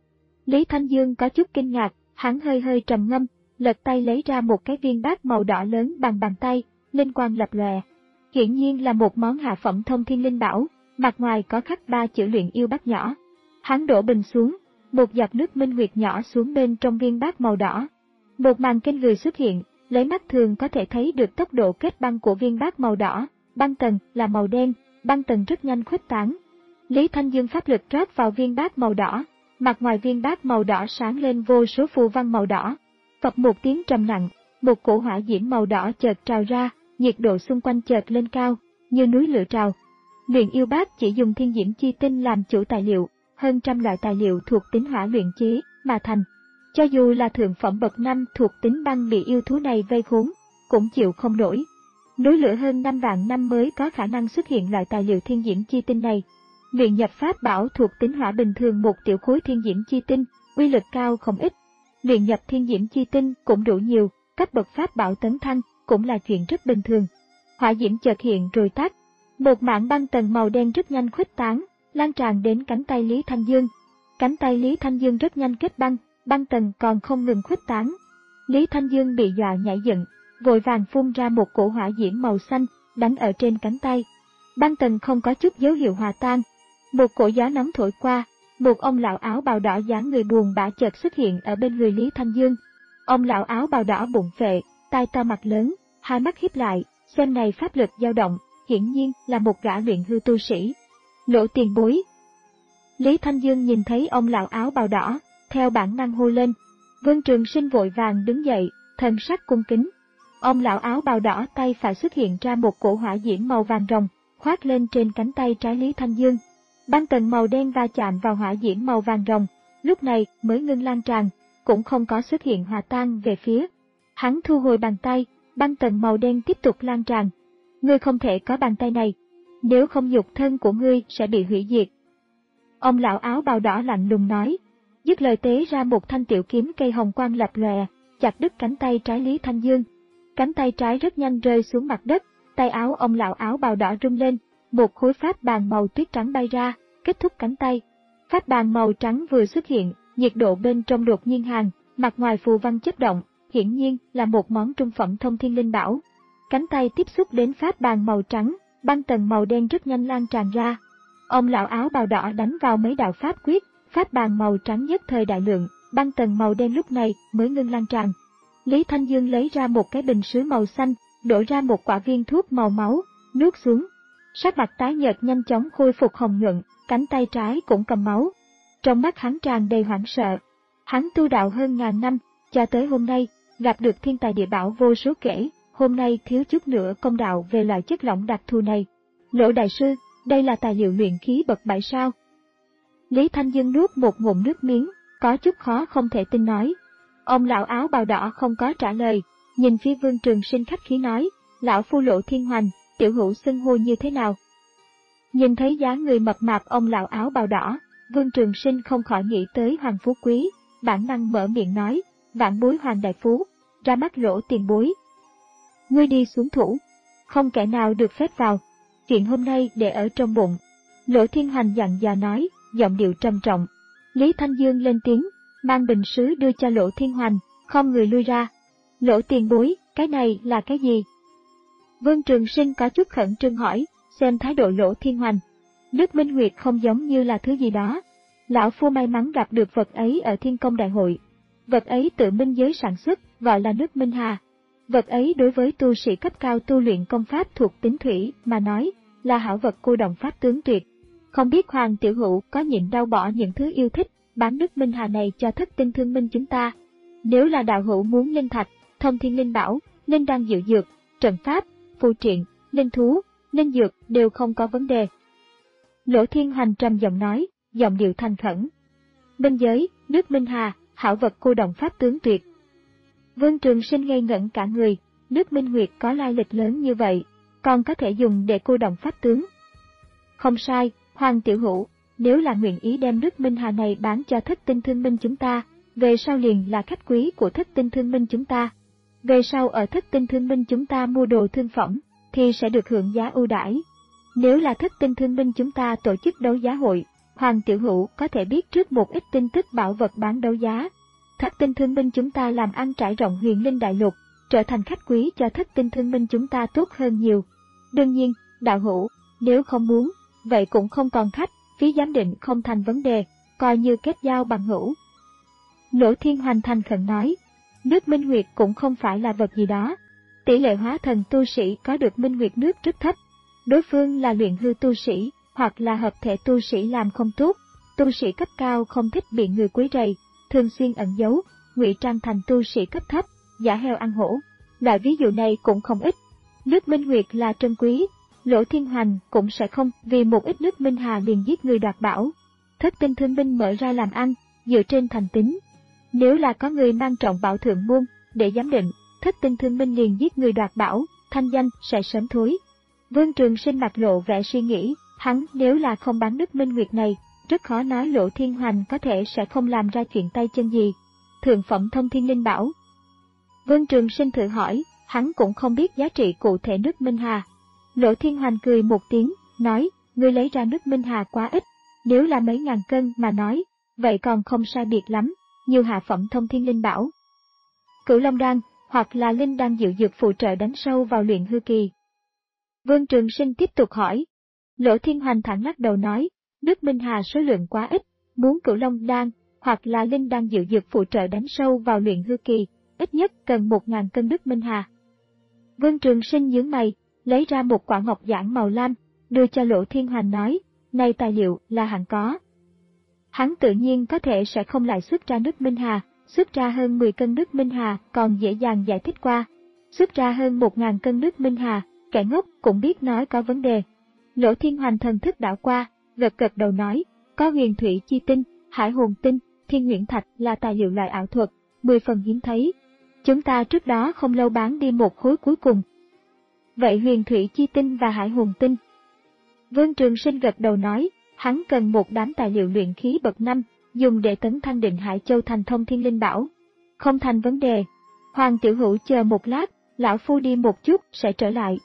Lý Thanh Dương có chút kinh ngạc, hắn hơi hơi trầm ngâm, lật tay lấy ra một cái viên bát màu đỏ lớn bằng bàn tay, linh quang lập lòe. Hiển nhiên là một món hạ phẩm thông thiên linh bảo, mặt ngoài có khắc ba chữ luyện yêu bát nhỏ. Hắn đổ bình xuống, một giọt nước minh huyệt nhỏ xuống bên trong viên bát màu đỏ. Một màn kinh người xuất hiện, lấy mắt thường có thể thấy được tốc độ kết băng của viên bát màu đỏ, băng tầng là màu đen, băng tầng rất nhanh khuếch tán. Lý Thanh Dương pháp lực rót vào viên bát màu đỏ, mặt ngoài viên bát màu đỏ sáng lên vô số phù văn màu đỏ. Phập một tiếng trầm nặng, một cổ hỏa diễm màu đỏ chợt trào ra, nhiệt độ xung quanh chợt lên cao, như núi lửa trào. Luyện yêu bát chỉ dùng thiên diễm chi tinh làm chủ tài liệu, hơn trăm loại tài liệu thuộc tính hỏa luyện chế mà thành. Cho dù là thượng phẩm bậc năm thuộc tính băng bị yêu thú này vây khốn, cũng chịu không nổi. Núi lửa hơn năm vạn năm mới có khả năng xuất hiện loại tài liệu thiên diễm chi tinh này. Luyện nhập pháp bảo thuộc tính hỏa bình thường một tiểu khối thiên diễm chi tinh, uy lực cao không ít. Luyện nhập thiên diễm chi tinh cũng đủ nhiều, cấp bậc pháp bảo tấn thăng cũng là chuyện rất bình thường. Hỏa diễm chợt hiện rồi tắt, một mảng băng tầng màu đen rất nhanh khuếch tán, lan tràn đến cánh tay Lý Thanh Dương. Cánh tay Lý Thanh Dương rất nhanh kết băng, băng tầng còn không ngừng khuếch tán. Lý Thanh Dương bị dọa nhảy dựng, vội vàng phun ra một cổ hỏa diễm màu xanh, đánh ở trên cánh tay. Băng tầng không có chút dấu hiệu hòa tan. Một cổ gió nóng thổi qua, một ông lão áo bào đỏ dáng người buồn bã chợt xuất hiện ở bên người Lý Thanh Dương. Ông lão áo bào đỏ bụng phệ, tai to mặt lớn, hai mắt híp lại, xem này pháp lực dao động, hiển nhiên là một gã luyện hư tu sĩ. Lỗ tiền bối. Lý Thanh Dương nhìn thấy ông lão áo bào đỏ, theo bản năng hô lên. Vương Trường Sinh vội vàng đứng dậy, thần sắc cung kính. Ông lão áo bào đỏ tay phải xuất hiện ra một cổ hỏa diễm màu vàng rồng, khoác lên trên cánh tay trái Lý Thanh Dương. Băng tầng màu đen va chạm vào hỏa diễm màu vàng rồng, lúc này mới ngưng lan tràn, cũng không có xuất hiện hòa tan về phía. Hắn thu hồi bàn tay, băng tầng màu đen tiếp tục lan tràn. Ngươi không thể có bàn tay này, nếu không nhục thân của ngươi sẽ bị hủy diệt. Ông lão áo bào đỏ lạnh lùng nói, dứt lời tế ra một thanh tiểu kiếm cây hồng quang lập lòe, chặt đứt cánh tay trái Lý Thanh Dương. Cánh tay trái rất nhanh rơi xuống mặt đất, tay áo ông lão áo bào đỏ rung lên, một khối pháp bàn màu tuyết trắng bay ra, kết thúc cánh tay. Pháp bàn màu trắng vừa xuất hiện, nhiệt độ bên trong đột nhiên hàng, mặt ngoài phù văn chớp động, hiển nhiên là một món trung phẩm thông thiên linh bảo. Cánh tay tiếp xúc đến pháp bàn màu trắng, băng tầng màu đen rất nhanh lan tràn ra. Ông lão áo bào đỏ đánh vào mấy đạo pháp quyết, pháp bàn màu trắng nhất thời đại lượng, băng tầng màu đen lúc này mới ngưng lan tràn. Lý Thanh Dương lấy ra một cái bình sứ màu xanh, đổ ra một quả viên thuốc màu máu, nuốt xuống. Sắc mặt tái nhợt nhanh chóng khôi phục hồng nhuận, cánh tay trái cũng cầm máu. Trong mắt hắn tràn đầy hoảng sợ. Hắn tu đạo hơn ngàn năm, cho tới hôm nay, gặp được thiên tài địa bảo vô số kể, hôm nay thiếu chút nữa công đạo về loại chất lỏng đặc thù này. Lỗ đại sư, đây là tài liệu luyện khí bậc bảy sao? Lý Thanh Dương nuốt một ngụm nước miếng, có chút khó không thể tin nói. Ông lão áo bào đỏ không có trả lời, nhìn phía Vương Trường Sinh khách khí nói, lão phu Lộ Thiên Hoành, tiểu hữu xưng hô như thế nào? Nhìn thấy dáng người mập mạp ông lão áo bào đỏ, Vương Trường Sinh không khỏi nghĩ tới Hoàng Phú Quý, bản năng mở miệng nói, vạn bối Hoàng đại phú, ra mắt Lỗ tiền bối. Ngươi đi xuống thủ, không kẻ nào được phép vào, chuyện hôm nay để ở trong bụng. Lỗ Thiên Hoành dặn dò nói, giọng điệu trầm trọng. Lý Thanh Dương lên tiếng, mang bình sứ đưa cho Lỗ Thiên Hoành, không người lui ra. Lỗ tiền bối, cái này là cái gì? Vương Trường Sinh có chút khẩn trương hỏi, xem thái độ Lỗ Thiên Hoành. Nước Minh Nguyệt không giống như là thứ gì đó. Lão phu may mắn gặp được vật ấy ở Thiên Công Đại Hội. Vật ấy tự minh giới sản xuất, gọi là nước Minh Hà. Vật ấy đối với tu sĩ cấp cao tu luyện công pháp thuộc tính thủy mà nói, là hảo vật cô động pháp tướng tuyệt. Không biết Hoàng tiểu hữu có nhịn đau bỏ những thứ yêu thích, bán nước Minh Hà này cho thất tinh thương minh chúng ta. Nếu là đạo hữu muốn linh thạch, thông thiên linh bảo, linh đan diệu dược, trận pháp, phù triện, linh thú, linh dược đều không có vấn đề. Lỗ Thiên Hoành trầm giọng nói, giọng điệu thành khẩn. Minh giới, nước Minh Hà, hảo vật cô động pháp tướng tuyệt. Vương Trường Sinh ngây ngẩn cả người, nước Minh Nguyệt có lai lịch lớn như vậy, còn có thể dùng để cô động pháp tướng. Không sai, Hoàng tiểu hữu, nếu là nguyện ý đem nước Minh Hà này bán cho thất tinh thương minh chúng ta, về sau liền là khách quý của thất tinh thương minh chúng ta. Về sau ở thất tinh thương minh chúng ta mua đồ thương phẩm, thì sẽ được hưởng giá ưu đãi. Nếu là thất tinh thương minh chúng ta tổ chức đấu giá hội, Hoàng tiểu hữu có thể biết trước một ít tin tức bảo vật bán đấu giá. Thất tinh thương minh chúng ta làm ăn trải rộng huyền linh đại lục, trở thành khách quý cho thất tinh thương minh chúng ta tốt hơn nhiều. Đương nhiên, đạo hữu, nếu không muốn, vậy cũng không còn khách, phí giám định không thành vấn đề, coi như kết giao bằng hữu. Lỗ Thiên Hoành thành khẩn nói, nước Minh Nguyệt cũng không phải là vật gì đó. Tỷ lệ hóa thần tu sĩ có được Minh Nguyệt nước rất thấp. Đối phương là luyện hư tu sĩ, hoặc là hợp thể tu sĩ làm không tốt. Tu sĩ cấp cao không thích bị người quấy rầy, thường xuyên ẩn giấu, ngụy trang thành tu sĩ cấp thấp, giả heo ăn hổ. Loại ví dụ này cũng không ít. Nước Minh Nguyệt là trân quý, Lỗ Thiên Hoành cũng sẽ không vì một ít nước Minh Hà liền giết người đoạt bảo. Thất tinh thương minh mở ra làm ăn, dựa trên thành tín. Nếu là có người mang trọng bảo thượng môn, để giám định, thất tinh thương minh liền giết người đoạt bảo, thanh danh sẽ sớm thối. Vương Trường Sinh mặt lộ vẻ suy nghĩ, hắn nếu là không bán nước Minh Nguyệt này, rất khó nói Lỗ Thiên Hoành có thể sẽ không làm ra chuyện tay chân gì. Thượng phẩm thông thiên linh bảo. Vương Trường Sinh thử hỏi, hắn cũng không biết giá trị cụ thể nước Minh Hà. Lỗ Thiên Hoành cười một tiếng, nói, ngươi lấy ra nước Minh Hà quá ít, nếu là mấy ngàn cân mà nói, vậy còn không sai biệt lắm, nhiều hạ phẩm thông thiên linh bảo. Cửu Long đan, hoặc là linh đan diệu dược phụ trợ đánh sâu vào luyện hư kỳ. Vương Trường Sinh tiếp tục hỏi. Lỗ Thiên Hoành thẳng lắc đầu nói, nước Minh Hà số lượng quá ít, muốn Cửu Long đan, hoặc là linh đan diệu dược phụ trợ đánh sâu vào luyện hư kỳ, ít nhất cần một ngàn cân nước Minh Hà. Vương Trường Sinh nhướng mày, lấy ra một quả ngọc giản màu lam, đưa cho Lỗ Thiên Hoành nói, này tài liệu là hẳn có. Hắn tự nhiên có thể sẽ không lại xuất ra nước Minh Hà, xuất ra hơn mười cân nước Minh Hà còn dễ dàng giải thích qua. Xuất ra hơn một ngàn cân nước Minh Hà, kẻ ngốc cũng biết nói có vấn đề. Lỗ Thiên Hoành thần thức đảo qua, gật gật đầu nói, có huyền thủy chi tinh, hải hồn tinh, thiên nguyễn thạch là tài liệu loại ảo thuật, mười phần hiếm thấy. Chúng ta trước đó không lâu bán đi một khối cuối cùng. Vậy huyền thủy chi tinh và hải hồn tinh? Vương Trường Sinh gật đầu nói, hắn cần một đám tài liệu luyện khí bậc năm, dùng để tấn thăng Định Hải Châu thành thông thiên linh bảo. Không thành vấn đề. Hoàng tiểu hữu chờ một lát, lão phu đi một chút sẽ trở lại.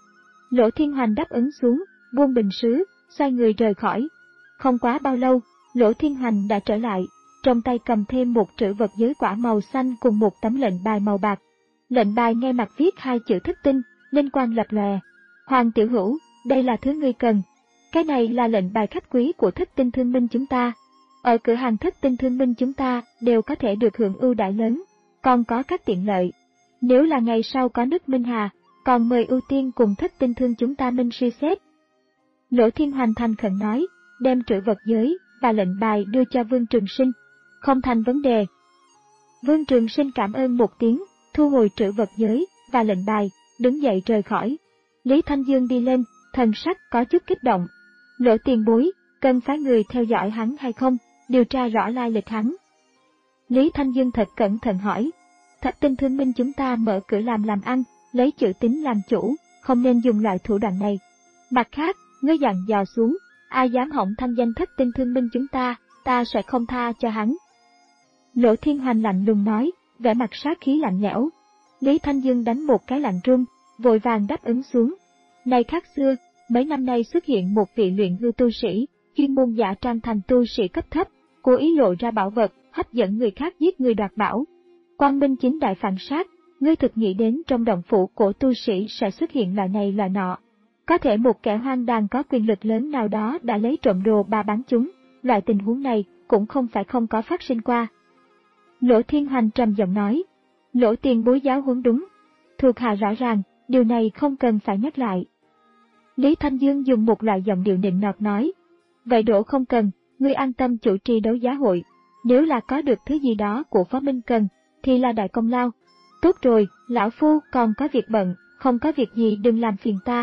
Lỗ Thiên Hoành đáp ứng xuống, buông bình sứ, xoay người rời khỏi. Không quá bao lâu, Lỗ Thiên Hoành đã trở lại, trong tay cầm thêm một trữ vật giới quả màu xanh cùng một tấm lệnh bài màu bạc. Lệnh bài ngay mặt viết hai chữ thất tinh, linh quang lập lòe. Hoàng tiểu hữu, đây là thứ ngươi cần. Cái này là lệnh bài khách quý của thất tinh thương minh chúng ta. Ở cửa hàng thất tinh thương minh chúng ta đều có thể được hưởng ưu đãi lớn, còn có các tiện lợi. Nếu là ngày sau có nước Minh Hà, còn mời ưu tiên cùng Thất Tinh Thương chúng ta minh suy xét. Lỗ Thiên Hoành thành khẩn nói, đem trữ vật giới và lệnh bài đưa cho Vương Trường Sinh. Không thành vấn đề. Vương Trường Sinh cảm ơn một tiếng, thu hồi trữ vật giới và lệnh bài, đứng dậy rời khỏi. Lý Thanh Dương đi lên, thần sắc có chút kích động. Lỗ tiền bối, cần phái người theo dõi hắn hay không, điều tra rõ lai lịch hắn. Lý Thanh Dương thật cẩn thận hỏi. Thất Tinh Thương minh chúng ta mở cửa làm làm ăn, lấy chữ tín làm chủ, không nên dùng loại thủ đoạn này. Mặt khác, ngươi dặn dò xuống, ai dám hỏng thanh danh Thất Tinh Thương minh chúng ta, ta sẽ không tha cho hắn. Lỗ Thiên Hoành lạnh lùng nói, vẻ mặt sát khí lạnh lẽo. Lý Thanh Dương đánh một cái lạnh run, vội vàng đáp ứng xuống. Này khác xưa, mấy năm nay xuất hiện một vị luyện hư tu sĩ, chuyên môn giả trang thành tu sĩ cấp thấp, cố ý lộ ra bảo vật, hấp dẫn người khác giết người đoạt bảo. Quang minh chính đại phản sát, ngươi thực nghĩ đến trong động phủ của tu sĩ sẽ xuất hiện loại này loại nọ. Có thể một kẻ hoang đàn có quyền lực lớn nào đó đã lấy trộm đồ bà bán chúng, loại tình huống này cũng không phải không có phát sinh qua. Lỗ Thiên Hoành trầm giọng nói, Lỗ tiền bối giáo huấn đúng, thuộc hạ rõ ràng, điều này không cần phải nhắc lại. Lý Thanh Dương dùng một loại giọng điệu nịnh nọt nói, vậy đổ không cần, ngươi an tâm chủ trì đấu giá hội, nếu là có được thứ gì đó của Phó Minh cần, thì là đại công lao. Tốt rồi, lão phu còn có việc bận, không có việc gì đừng làm phiền ta.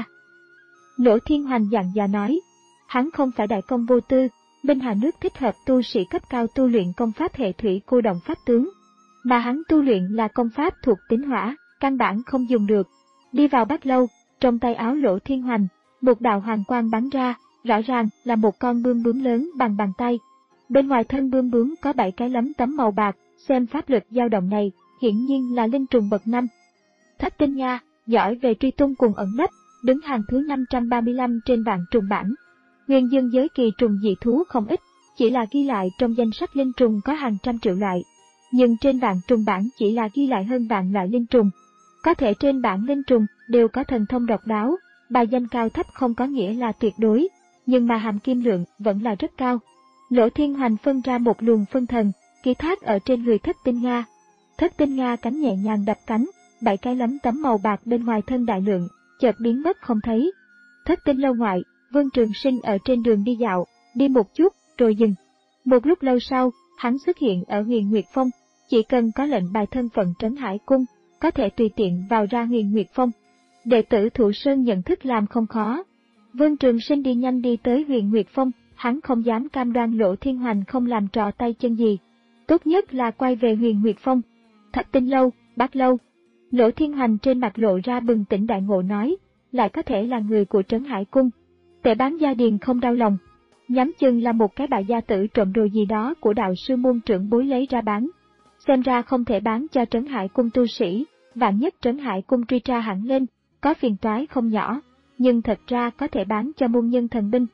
Lỗ Thiên Hoành dặn dò nói, hắn không phải đại công vô tư, Minh Hà nước thích hợp tu sĩ cấp cao tu luyện công pháp hệ thủy cô động pháp tướng, mà hắn tu luyện là công pháp thuộc tính hỏa, căn bản không dùng được. Đi vào bát lâu, trong tay áo Lỗ Thiên Hoành, một đạo hoàng quang bắn ra, rõ ràng là một con bươm bướm lớn bằng bàn tay. Bên ngoài thân bươm bướm có bảy cái lấm tấm màu bạc, xem pháp lực dao động này, hiển nhiên là linh trùng bậc năm. Thất Tinh Nga, giỏi về truy tung cùng ẩn nấp, đứng hàng thứ năm trăm ba mươi lăm trên vạn trùng bảng. Nguyên dương giới kỳ trùng dị thú không ít, chỉ là ghi lại trong danh sách linh trùng có hàng trăm triệu loại, nhưng trên vạn trùng bảng chỉ là ghi lại hơn vạn loại linh trùng. Có thể trên bảng linh trùng đều có thần thông độc đáo, bài danh cao thấp không có nghĩa là tuyệt đối, nhưng mà hàm kim lượng vẫn là rất cao. Lỗ Thiên Hoành phân ra một luồng phân thần, ký thác ở trên người Thất Tinh Nga. Thất Tinh Nga cánh nhẹ nhàng đập cánh, bảy cái lấm tấm màu bạc bên ngoài thân đại lượng, chợt biến mất không thấy. Thất Tinh lâu ngoại, Vương Trường Sinh ở trên đường đi dạo, đi một chút, rồi dừng. Một lúc lâu sau, hắn xuất hiện ở Huyền Nguyệt Phong, chỉ cần có lệnh bài thân phận Trấn Hải Cung, có thể tùy tiện vào ra Huyền Nguyệt Phong. Đệ tử Thụ Sơn nhận thức làm không khó. Vương Trường Sinh đi nhanh đi tới Huyền Nguyệt Phong, hắn không dám cam đoan Lỗ Thiên Hoành không làm trò tay chân gì. Tốt nhất là quay về Huyền Nguyệt Phong. Thất Tinh lâu, Bát lâu. Lỗ Thiên Hoành trên mặt lộ ra bừng tỉnh đại ngộ nói, lại có thể là người của Trấn Hải Cung. Tệ bán gia điền không đau lòng, nhắm chừng là một cái bại gia tử trộm đồ gì đó của đạo sư môn trưởng bối lấy ra bán. Xem ra không thể bán cho Trấn Hải Cung tu sĩ, vạn nhất Trấn Hải Cung truy tra hẳn lên, có phiền toái không nhỏ, nhưng thật ra có thể bán cho môn nhân thần binh.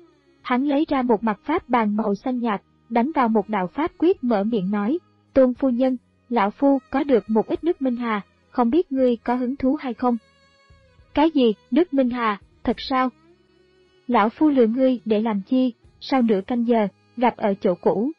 Hắn lấy ra một mặt pháp bàn màu xanh nhạt, đánh vào một đạo pháp quyết mở miệng nói, Tôn phu nhân, lão phu có được một ít nước Minh Hà, không biết ngươi có hứng thú hay không? Cái gì, nước Minh Hà, thật sao? Lão phu lừa ngươi để làm chi, sau nửa canh giờ, gặp ở chỗ cũ.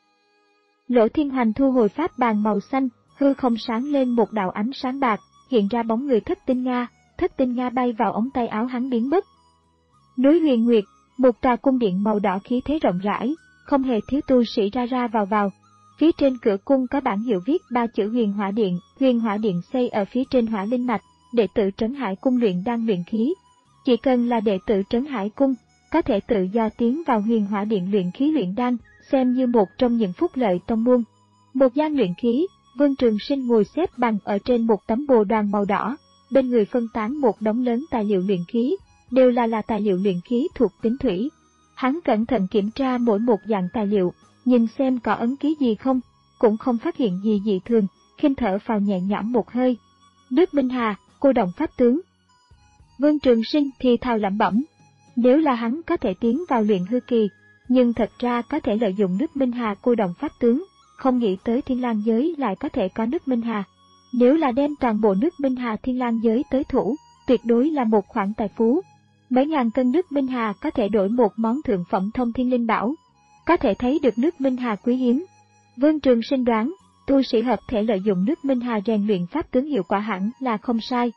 Lỗ Thiên Hoành thu hồi pháp bàn màu xanh, hư không sáng lên một đạo ánh sáng bạc, hiện ra bóng người Thất Tinh Nga, Thất Tinh Nga bay vào ống tay áo hắn biến mất. Núi Huyền Nguyệt, một tòa cung điện màu đỏ khí thế rộng rãi, không hề thiếu tu sĩ ra ra vào vào. Phía trên cửa cung có bảng hiệu viết ba chữ Huyền Hỏa Điện, Huyền Hỏa Điện xây ở phía trên Hỏa Linh Mạch, đệ tử Trấn Hải Cung luyện đan luyện khí. Chỉ cần là đệ tử Trấn Hải Cung, có thể tự do tiến vào Huyền Hỏa Điện luyện khí luyện đan, xem như một trong những phúc lợi tông môn. Một gian luyện khí, Vương Trường Sinh ngồi xếp bằng ở trên một tấm bồ đoàn màu đỏ, bên người phân tán một đống lớn tài liệu luyện khí, đều là là tài liệu luyện khí thuộc tính thủy. Hắn cẩn thận kiểm tra mỗi một dạng tài liệu, nhìn xem có ấn ký gì không, cũng không phát hiện gì dị thường, khinh thở phào nhẹ nhõm một hơi. Nước Minh Hà, cô động pháp tướng. Vương Trường Sinh thì thào lẩm bẩm, nếu là hắn có thể tiến vào luyện hư kỳ, nhưng thật ra có thể lợi dụng nước Minh Hà cô động pháp tướng, không nghĩ tới Thiên Lang giới lại có thể có nước Minh Hà. Nếu là đem toàn bộ nước Minh Hà Thiên Lang giới tới thủ, tuyệt đối là một khoản tài phú. Mấy ngàn cân nước Minh Hà có thể đổi một món thượng phẩm thông thiên linh bảo, có thể thấy được nước Minh Hà quý hiếm. Vương Trường Sinh đoán, tu sĩ hợp thể lợi dụng nước Minh Hà rèn luyện pháp tướng hiệu quả hẳn là không sai.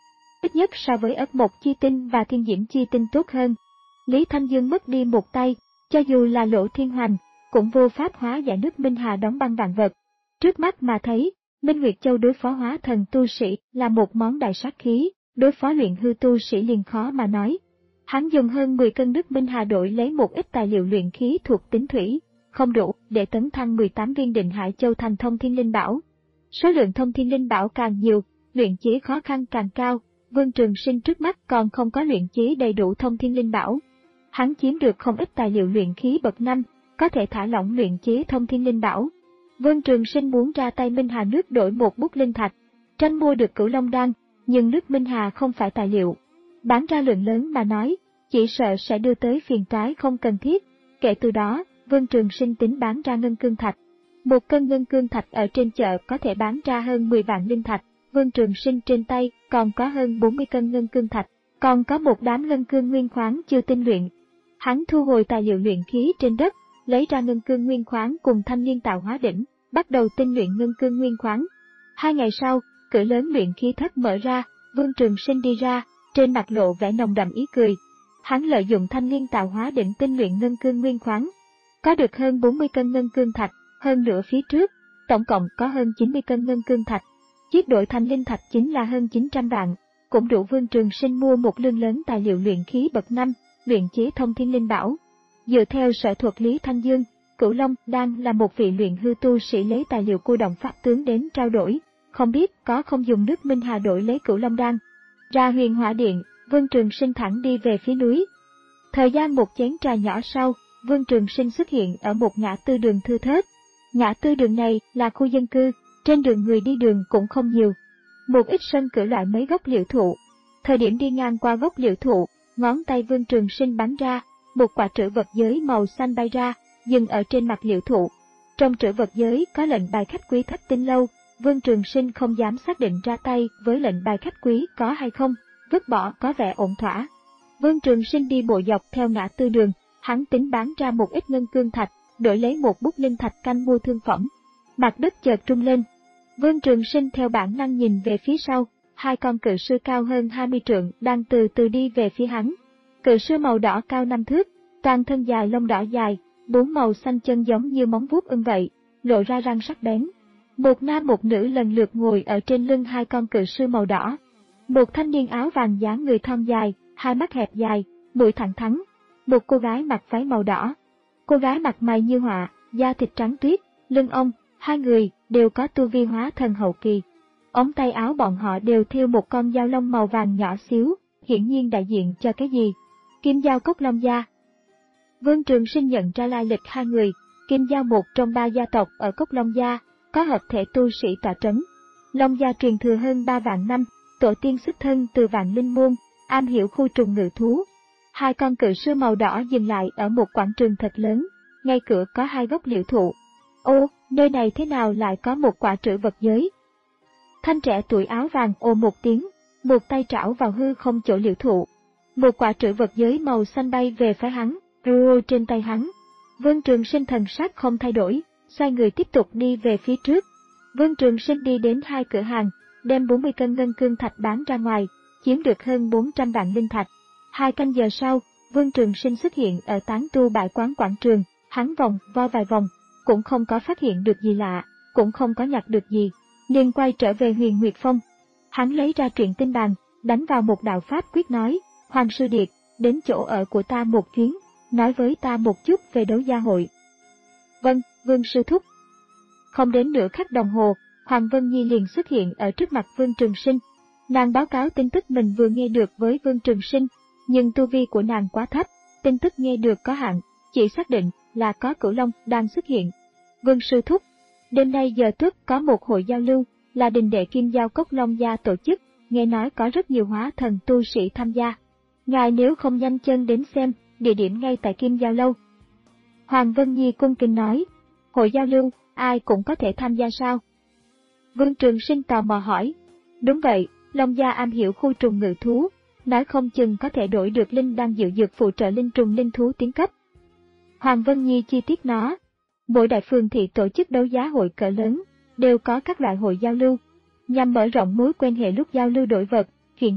ít nhất so với ất mộc chi tinh và thiên diễm chi tinh tốt hơn. Lý Thanh Dương mất đi một tay, cho dù là Lỗ Thiên Hoành, cũng vô pháp hóa giải nước Minh Hà đóng băng vạn vật. Trước mắt mà thấy, Minh Nguyệt Châu đối phó hóa thần tu sĩ là một món đại sát khí, đối phó luyện hư tu sĩ liền khó mà nói. Hắn dùng hơn mười cân nước Minh Hà đổi lấy một ít tài liệu luyện khí thuộc tính thủy, không đủ để tấn thăng mười tám viên Định Hải Châu thành Thông Thiên Linh Bảo. Số lượng Thông Thiên Linh Bảo càng nhiều, luyện chế khó khăn càng cao, Vương Trường Sinh trước mắt còn không có luyện chế đầy đủ Thông Thiên Linh Bảo. Hắn chiếm được không ít tài liệu luyện khí bậc năm, có thể thả lỏng luyện chế Thông Thiên Linh Bảo. Vương Trường Sinh muốn ra tay Minh Hà nước đổi một bút linh thạch, tranh mua được Cửu Long Đan, nhưng nước Minh Hà không phải tài liệu. Bán ra lượng lớn mà nói, chỉ sợ sẽ đưa tới phiền toái không cần thiết. Kể từ đó, Vương Trường Sinh tính bán ra ngân cương thạch. Một cân ngân cương thạch ở trên chợ có thể bán ra hơn mười vạn linh thạch. Vương Trường Sinh trên tay còn có hơn bốn mươi cân ngân cương thạch, còn có một đám ngân cương nguyên khoáng chưa tinh luyện. Hắn thu hồi tài liệu luyện khí trên đất, lấy ra ngân cương nguyên khoáng cùng thanh niên tạo hóa đỉnh, bắt đầu tinh luyện ngân cương nguyên khoáng. Hai ngày sau, cửa lớn luyện khí thất mở ra, Vương Trường Sinh đi ra, trên mặt lộ vẻ nồng đậm ý cười. Hắn lợi dụng thanh niên tạo hóa đỉnh tinh luyện ngân cương nguyên khoáng, có được hơn bốn mươi cân ngân cương thạch, hơn nữa phía trước, tổng cộng có hơn chín mươi cân ngân cương thạch. Chiết đổi thành linh thạch chính là hơn chín trăm vạn, cũng đủ Vương Trường Sinh mua một lượng lớn tài liệu luyện khí bậc năm, luyện chế Thông Thiên Linh Bảo. Dựa theo sở thuật Lý Thanh Dương, Cửu Long Đan là một vị luyện hư tu sĩ lấy tài liệu cô động pháp tướng đến trao đổi, không biết có không dùng nước Minh Hà đổi lấy Cửu Long Đan. Ra Huyền Hỏa Điện, Vương Trường Sinh thẳng đi về phía núi. Thời gian một chén trà nhỏ sau, Vương Trường Sinh xuất hiện ở một ngã tư đường thưa thớt. Ngã tư đường này là khu dân cư, trên đường người đi đường cũng không nhiều. Một ít sân cử loại mấy gốc liễu thụ. Thời điểm đi ngang qua gốc liễu thụ, ngón tay Vương Trường Sinh bắn ra, một quả trữ vật giới màu xanh bay ra, dừng ở trên mặt liễu thụ. Trong trữ vật giới có lệnh bài khách quý Thất Tinh Lâu, Vương Trường Sinh không dám xác định ra tay với lệnh bài khách quý có hay không, vứt bỏ có vẻ ổn thỏa. Vương Trường Sinh đi bộ dọc theo ngã tư đường, hắn tính bán ra một ít ngân cương thạch, đổi lấy một bút linh thạch canh mua thương phẩm. Mặt đất chợt rung lên. Vương Trường Sinh theo bản năng nhìn về phía sau, hai con cự sư cao hơn hai mươi trượng đang từ từ đi về phía hắn. Cự sư màu đỏ cao năm thước, toàn thân dài lông đỏ dài, bốn màu xanh chân giống như móng vuốt ưng vậy, lộ ra răng sắc bén. Một nam một nữ lần lượt ngồi ở trên lưng hai con cự sư màu đỏ. Một thanh niên áo vàng dáng người thon dài, hai mắt hẹp dài, mũi thẳng thắn. Một cô gái mặc váy màu đỏ. Cô gái mặt mày như họa, da thịt trắng tuyết, lưng ông, hai người đều có tu vi hóa thần hậu kỳ. Ống tay áo bọn họ đều thêu một con dao lông màu vàng nhỏ xíu, hiển nhiên đại diện cho cái gì? Kim Dao Cốc Long Gia. Vương Trường Sinh nhận ra lai lịch hai người, Kim Dao một trong ba gia tộc ở Cốc Long Gia, có hợp thể tu sĩ tọa trấn. Long Gia truyền thừa hơn ba vạn năm, tổ tiên xuất thân từ Vạn Linh Môn, am hiểu khu trùng ngự thú. Hai con cự sư màu đỏ dừng lại ở một quảng trường thật lớn, ngay cửa có hai gốc liễu thụ. Ô, nơi này thế nào lại có một quả trữ vật giới? Thanh trẻ tuổi áo vàng ồ một tiếng, một tay trảo vào hư không chỗ liễu thụ. Một quả trữ vật giới màu xanh bay về phía hắn, rô trên tay hắn. Vương Trường Sinh thần sắc không thay đổi, xoay người tiếp tục đi về phía trước. Vương Trường Sinh đi đến hai cửa hàng, đem bốn mươi cân ngân cương thạch bán ra ngoài, chiếm được hơn bốn trăm vạn linh thạch. Hai canh giờ sau, Vương Trường Sinh xuất hiện ở tán tu bại quán quảng trường, hắn vòng vo vài vòng, cũng không có phát hiện được gì lạ, cũng không có nhặt được gì, liền quay trở về Huyền Nguyệt Phong. Hắn lấy ra truyện tinh bàn, đánh vào một đạo pháp quyết nói, Hoàng Sư Điệt, đến chỗ ở của ta một chuyến, nói với ta một chút về đấu gia hội. Vâng, Vương Sư Thúc. Không đến nửa khắc đồng hồ, Hoàng Vân Nhi liền xuất hiện ở trước mặt Vương Trường Sinh. Nàng báo cáo tin tức mình vừa nghe được với Vương Trường Sinh, nhưng tu vi của nàng quá thấp, tin tức nghe được có hạn, chỉ xác định là có Cửu Long đang xuất hiện. Vương Sư Thúc, đêm nay giờ tuất có một hội giao lưu, là đình đệ Kim Dao Cốc Long Gia tổ chức, nghe nói có rất nhiều hóa thần tu sĩ tham gia. Ngài nếu không nhanh chân đến xem, địa điểm ngay tại Kim Dao Lâu. Hoàng Vân Nhi cung kính nói, hội giao lưu, ai cũng có thể tham gia sao? Vương Trường Sinh tò mò hỏi, đúng vậy, Long Gia am hiểu khu trùng ngự thú, nói không chừng có thể đổi được linh đan diệu dược phụ trợ linh trùng linh thú tiến cấp. Hoàng Vân Nhi chi tiết nói, mỗi đại phường thị tổ chức đấu giá hội cỡ lớn, đều có các loại hội giao lưu, nhằm mở rộng mối quan hệ lúc giao lưu đổi vật. Hiện nay,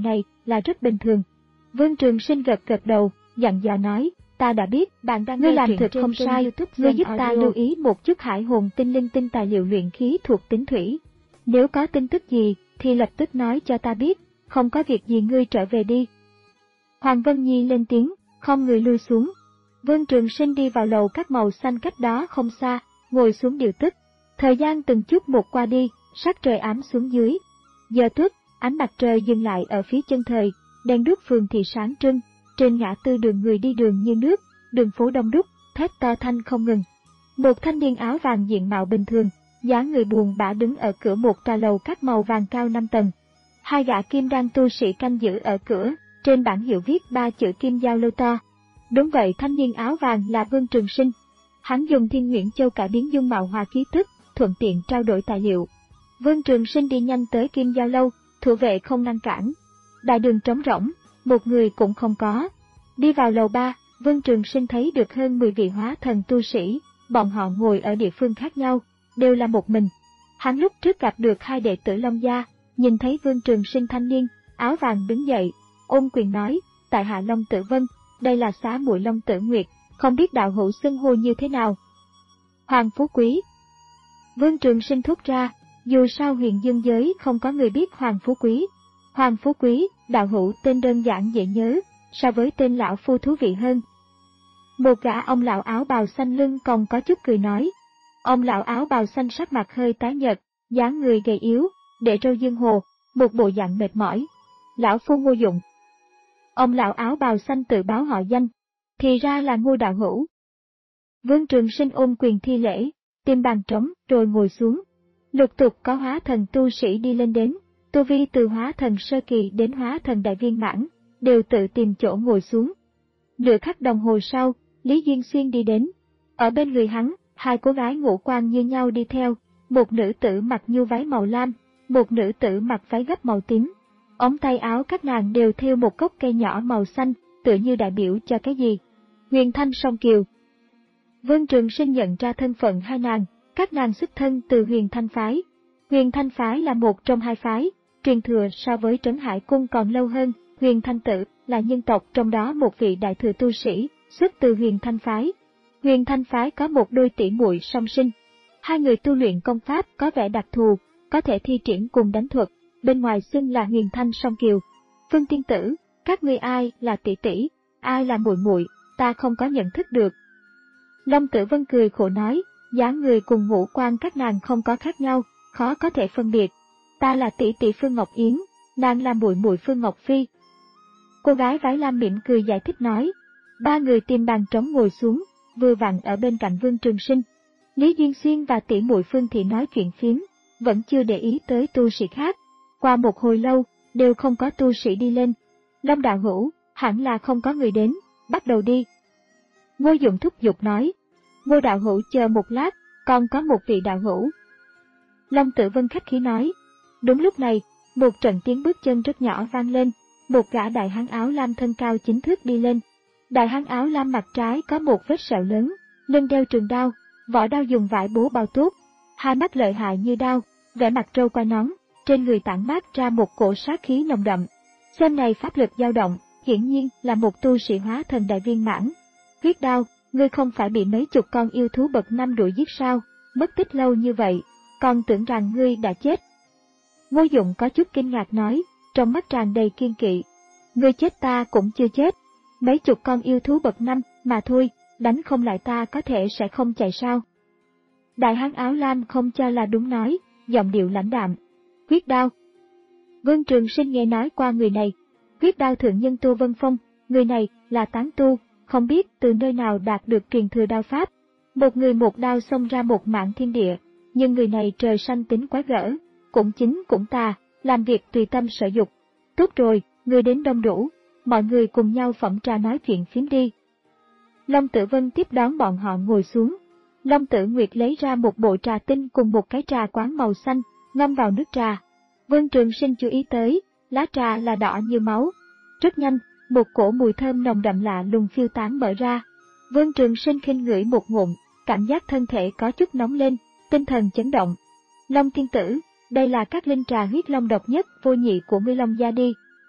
là rất bình thường. Vương Trường Sinh gật gật đầu, dặn dò nói, ta đã biết, bạn đang ngươi làm thực không sai, ngươi giúp ta lưu ý một chút hải hồn tinh linh tinh tài liệu luyện khí thuộc tính thủy. Nếu có tin tức gì, thì lập tức nói cho ta biết, không có việc gì ngươi trở về đi. Hoàng Vân Nhi lên tiếng, không người lui xuống. Vương Trường Sinh đi vào lầu các màu xanh cách đó không xa, ngồi xuống điều tức. Thời gian từng chút một qua đi, sắc trời ám xuống dưới. Giờ tuất, ánh mặt trời dừng lại ở phía chân trời, đèn đuốc phường thì sáng trưng. Trên ngã tư đường người đi đường như nước, đường phố đông đúc, thét to thanh không ngừng. Một thanh niên áo vàng diện mạo bình thường, dáng người buồn bã đứng ở cửa một tòa lầu các màu vàng cao năm tầng. Hai gã kim đan tu sĩ canh giữ ở cửa, trên bảng hiệu viết ba chữ kim giao lâu to. Đúng vậy, thanh niên áo vàng là Vương Trường Sinh. Hắn dùng Thiên Nguyễn Châu cải biến dung mạo hòa khí tức, thuận tiện trao đổi tài liệu. Vương Trường Sinh đi nhanh tới kim giao lâu, thủ vệ không ngăn cản. Đại đường trống rỗng, một người cũng không có. Đi vào lầu ba, Vương Trường Sinh thấy được hơn mười vị hóa thần tu sĩ, bọn họ ngồi ở địa phương khác nhau, đều là một mình. Hắn lúc trước gặp được hai đệ tử Long Gia, nhìn thấy Vương Trường Sinh thanh niên, áo vàng đứng dậy, ôm quyền nói, tại hạ Long Tử Vân, đây là xá muội Long Tử Nguyệt, không biết đạo hữu xưng hô như thế nào. Hoàng Phú Quý. Vương Trường Sinh thốt ra, dù sao huyền dương giới không có người biết Hoàng Phú Quý. Hoàng Phú Quý, đạo hữu tên đơn giản dễ nhớ, so với tên lão phu thú vị hơn. Một gã ông lão áo bào xanh lưng còn có chút cười nói. Ông lão áo bào xanh sắc mặt hơi tái nhợt, dáng người gầy yếu, để râu dương hồ, một bộ dạng mệt mỏi. Lão phu Ngô Dụng. Ông lão áo bào xanh tự báo họ danh, thì ra là Ngô đạo hữu. Vương Trường Sinh ôm quyền thi lễ, tìm bàn trống rồi ngồi xuống. Lục tục có hóa thần tu sĩ đi lên đến, tu vi từ hóa thần sơ kỳ đến hóa thần đại viên mãn, đều tự tìm chỗ ngồi xuống. Nửa khắc đồng hồ sau, Lý Duyên Xuyên đi đến. Ở bên người hắn, hai cô gái ngũ quan như nhau đi theo, một nữ tử mặc nhu váy màu lam, một nữ tử mặc váy gấp màu tím. Ống tay áo các nàng đều thêu một gốc cây nhỏ màu xanh, tựa như đại biểu cho cái gì. Huyền Thanh Song Kiều. Vương Trường Sinh nhận ra thân phận hai nàng, các nàng xuất thân từ Huyền Thanh Phái. Huyền Thanh Phái là một trong hai phái, truyền thừa so với Trấn Hải Cung còn lâu hơn. Huyền Thanh Tử là nhân tộc trong đó một vị đại thừa tu sĩ, xuất từ Huyền Thanh Phái. Huyền Thanh Phái có một đôi tỷ muội song sinh. Hai người tu luyện công pháp có vẻ đặc thù, có thể thi triển cùng đánh thuật, bên ngoài xưng là Huyền Thanh Song Kiều. Phương tiên tử, các ngươi ai là tỷ tỷ, ai là muội muội, ta không có nhận thức được. Long Tử Vân cười khổ nói, dáng người cùng ngũ quan các nàng không có khác nhau, khó có thể phân biệt. Ta là tỷ tỷ Phương Ngọc Yến, nàng là muội muội Phương Ngọc Phi. Cô gái váy lam mỉm cười giải thích nói. Ba người tìm bàn trống ngồi xuống, vừa vặn ở bên cạnh Vương Trường Sinh. Lý Duyên Xuyên và tỷ muội Phương Thị nói chuyện phiếm, vẫn chưa để ý tới tu sĩ khác. Qua một hồi lâu, đều không có tu sĩ đi lên. Long đạo hữu, hẳn là không có người đến, bắt đầu đi. Ngô Dụng thúc giục nói. Ngô đạo hữu chờ một lát, còn có một vị đạo hữu. Long Tử Vân khách khí nói. Đúng lúc này, một trận tiếng bước chân rất nhỏ vang lên, một gã đại hán áo lam thân cao chín thước đi lên. Đại hán áo lam mặt trái có một vết sẹo lớn, lưng đeo trường đao, vỏ đao dùng vải bố bao tốt, hai mắt lợi hại như đao, vẻ mặt trâu qua nón, trên người tản mát ra một cổ sát khí nồng đậm. Xem này pháp lực dao động, hiển nhiên là một tu sĩ hóa thần đại viên mãn. Huyết đao, ngươi không phải bị mấy chục con yêu thú bậc năm đuổi giết sao, mất tích lâu như vậy, còn tưởng rằng ngươi đã chết. Ngô Dụng có chút kinh ngạc nói, trong mắt tràn đầy kiên kỵ. Ngươi chết ta cũng chưa chết, mấy chục con yêu thú bậc năm mà thôi, đánh không lại ta có thể sẽ không chạy sao. Đại hán áo lam không cho là đúng nói, giọng điệu lãnh đạm. Huyết đao. Vương Trường Sinh nghe nói qua người này. Huyết đao thượng nhân Tô Vân Phong, người này là tán tu, không biết từ nơi nào đạt được truyền thừa đao pháp. Một người một đao xông ra một mảng thiên địa, nhưng người này trời xanh tính quái gở, cũng chính cũng tà, làm việc tùy tâm sở dục. Tốt rồi, người đến đông đủ, mọi người cùng nhau phẩm trà nói chuyện phím đi. Long Tử Vân tiếp đón bọn họ ngồi xuống. Long Tử Nguyệt lấy ra một bộ trà tinh cùng một cái trà quán màu xanh, ngâm vào nước trà. Vương Trường Sinh chú ý tới, lá trà là đỏ như máu. Rất nhanh, một cổ mùi thơm nồng đậm lạ lùng phiêu tán mở ra. Vương Trường Sinh khinh ngửi một ngụm, cảm giác thân thể có chút nóng lên, tinh thần chấn động. Long tiên tử, đây là các linh trà huyết long độc nhất vô nhị của ngươi Long gia đi.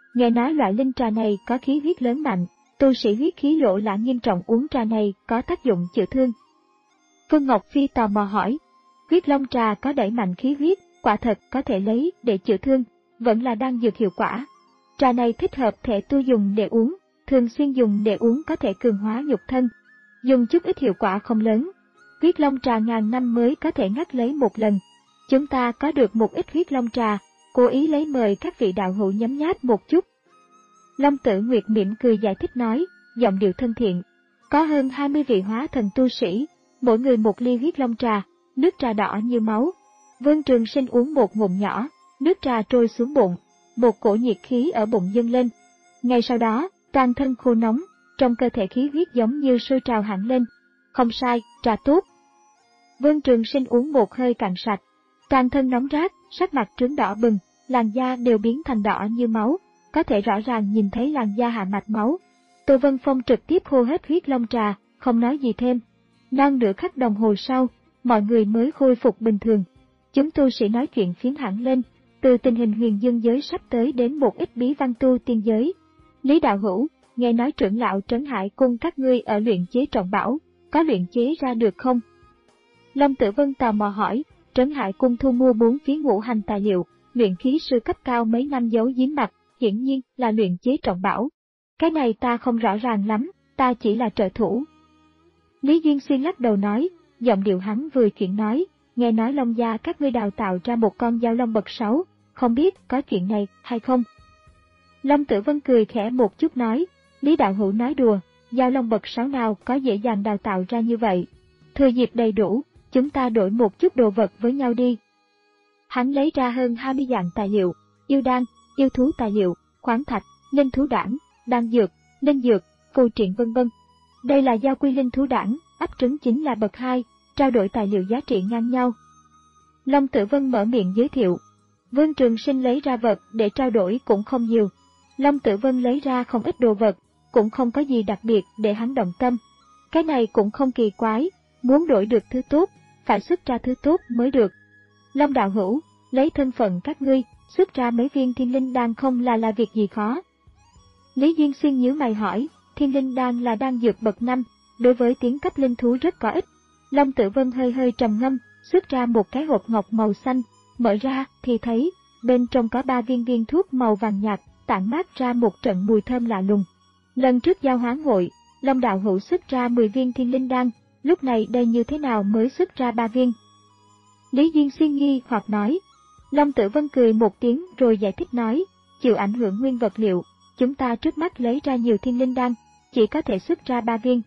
nghe nói loại linh trà này có khí huyết lớn mạnh, tu sĩ huyết khí lỗ lã nghiêm trọng uống trà này có tác dụng chữa thương. Phương Ngọc Phi tò mò hỏi, huyết long trà có đẩy mạnh khí huyết, quả thật có thể lấy để chữa thương, vẫn là đang dược hiệu quả. Trà này thích hợp thể tu dùng để uống, thường xuyên dùng để uống có thể cường hóa nhục thân, dùng chút ít hiệu quả không lớn. Huyết long trà ngàn năm mới có thể ngắt lấy một lần. Chúng ta có được một ít huyết long trà, cố ý lấy mời các vị đạo hữu nhấm nháp một chút. Long Tử Nguyệt mỉm cười giải thích nói, giọng điệu thân thiện. Có hơn hai mươi vị hóa thần tu sĩ, mỗi người một ly huyết long trà, nước trà đỏ như máu. Vương Trường Sinh uống một ngụm nhỏ, nước trà trôi xuống bụng, một cổ nhiệt khí ở bụng dâng lên. Ngay sau đó, toàn thân khô nóng, trong cơ thể khí huyết giống như sôi trào hẳn lên. Không sai, trà tốt. Vương Trường Sinh uống một hơi cạn sạch, toàn thân nóng rát, sắc mặt trướng đỏ bừng, làn da đều biến thành đỏ như máu, có thể rõ ràng nhìn thấy làn da hạ mạch máu. Tô Vân Phong trực tiếp hô hết huyết long trà, không nói gì thêm. Non nửa khắc đồng hồ sau, mọi người mới khôi phục bình thường. Chúng tu sĩ nói chuyện phiếm hẳn lên, từ tình hình huyền dương giới sắp tới đến một ít bí văn tu tiên giới. Lý đạo hữu, nghe nói trưởng lão Trấn Hải cung các ngươi ở luyện chế trọng bảo, có luyện chế ra được không? Long Tử Vân tò mò hỏi, Trấn Hải cung thu mua bốn phiến ngũ hành tài liệu, luyện khí sư cấp cao mấy năm giấu giếm mặt, hiển nhiên là luyện chế trọng bảo. Cái này ta không rõ ràng lắm, ta chỉ là trợ thủ. Lý Duyên Xuyên lắc đầu nói, giọng điệu hắn vừa chuyện nói, nghe nói Long gia các ngươi đào tạo ra một con giao long bậc sáu, không biết có chuyện này hay không? Long Tử Vân cười khẽ một chút nói, Lý đạo hữu nói đùa, giao long bậc sáu nào có dễ dàng đào tạo ra như vậy. Thừa dịp đầy đủ, chúng ta đổi một chút đồ vật với nhau đi. Hắn lấy ra hơn hai mươi dạng tài liệu, yêu đan, yêu thú tài liệu, khoáng thạch, linh thú đản, đan dược, linh dược, phù triện vân vân. Đây là giao quy linh thú đản, ấp trứng chính là bậc hai, trao đổi tài liệu giá trị ngang nhau. Long Tử Vân mở miệng giới thiệu. Vương Trường Sinh lấy ra vật để trao đổi cũng không nhiều. Long Tử Vân lấy ra không ít đồ vật, cũng không có gì đặc biệt để hắn động tâm. Cái này cũng không kỳ quái, muốn đổi được thứ tốt, phải xuất ra thứ tốt mới được. Long đạo hữu, lấy thân phận các ngươi, xuất ra mấy viên thiên linh đan không là là việc gì khó. Lý Duyên Xuyên nhíu mày hỏi, thiên linh đan là đan dược bậc năm, đối với tiến cấp linh thú rất có ích. Long Tử Vân hơi hơi trầm ngâm, xuất ra một cái hộp ngọc màu xanh, mở ra thì thấy, bên trong có ba viên viên thuốc màu vàng nhạt, tản mát ra một trận mùi thơm lạ lùng. Lần trước giao hoán hội, Long đạo hữu xuất ra mười viên thiên linh đan, lúc này đây như thế nào mới xuất ra ba viên? Lý Duyên Xuyên nghi hoặc nói. Long Tử Vân cười một tiếng rồi giải thích nói, chịu ảnh hưởng nguyên vật liệu, chúng ta trước mắt lấy ra nhiều thiên linh đan, chỉ có thể xuất ra ba viên.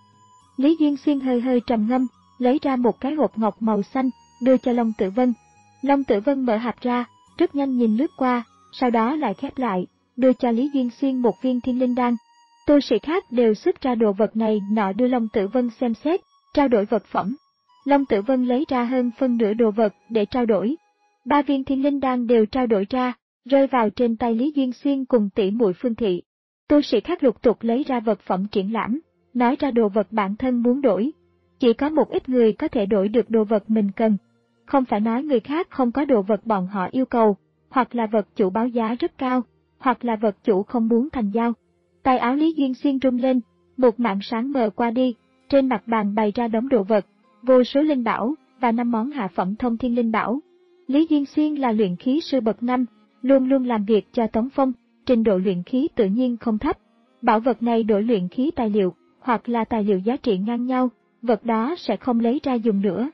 Lý Duyên Xuyên hơi hơi trầm ngâm, lấy ra một cái hộp ngọc màu xanh, đưa cho Long Tử Vân. Long Tử Vân mở hộp ra, rất nhanh nhìn lướt qua, sau đó lại khép lại, đưa cho Lý Duyên Xuyên một viên thiên linh đan. Tu sĩ khác đều xuất ra đồ vật này nọ đưa Long Tử Vân xem xét, trao đổi vật phẩm. Long Tử Vân lấy ra hơn phân nửa đồ vật để trao đổi. Ba viên thiên linh đan đều trao đổi ra, rơi vào trên tay Lý Duyên Xuyên cùng tỷ muội Phương Thị. Tu sĩ khác lục tục lấy ra vật phẩm triển lãm, nói ra đồ vật bản thân muốn đổi. Chỉ có một ít người có thể đổi được đồ vật mình cần. Không phải nói người khác không có đồ vật bọn họ yêu cầu, hoặc là vật chủ báo giá rất cao, hoặc là vật chủ không muốn thành giao. Tay áo Lý Duyên Xuyên rung lên, một mảng sáng mờ qua đi, trên mặt bàn bày ra đống đồ vật, vô số linh bảo và năm món hạ phẩm thông thiên linh bảo. Lý Duyên Xuyên là luyện khí sư bậc năm, luôn luôn làm việc cho Tống Phong, trình độ luyện khí tự nhiên không thấp. Bảo vật này đổi luyện khí tài liệu, hoặc là tài liệu giá trị ngang nhau, vật đó sẽ không lấy ra dùng nữa.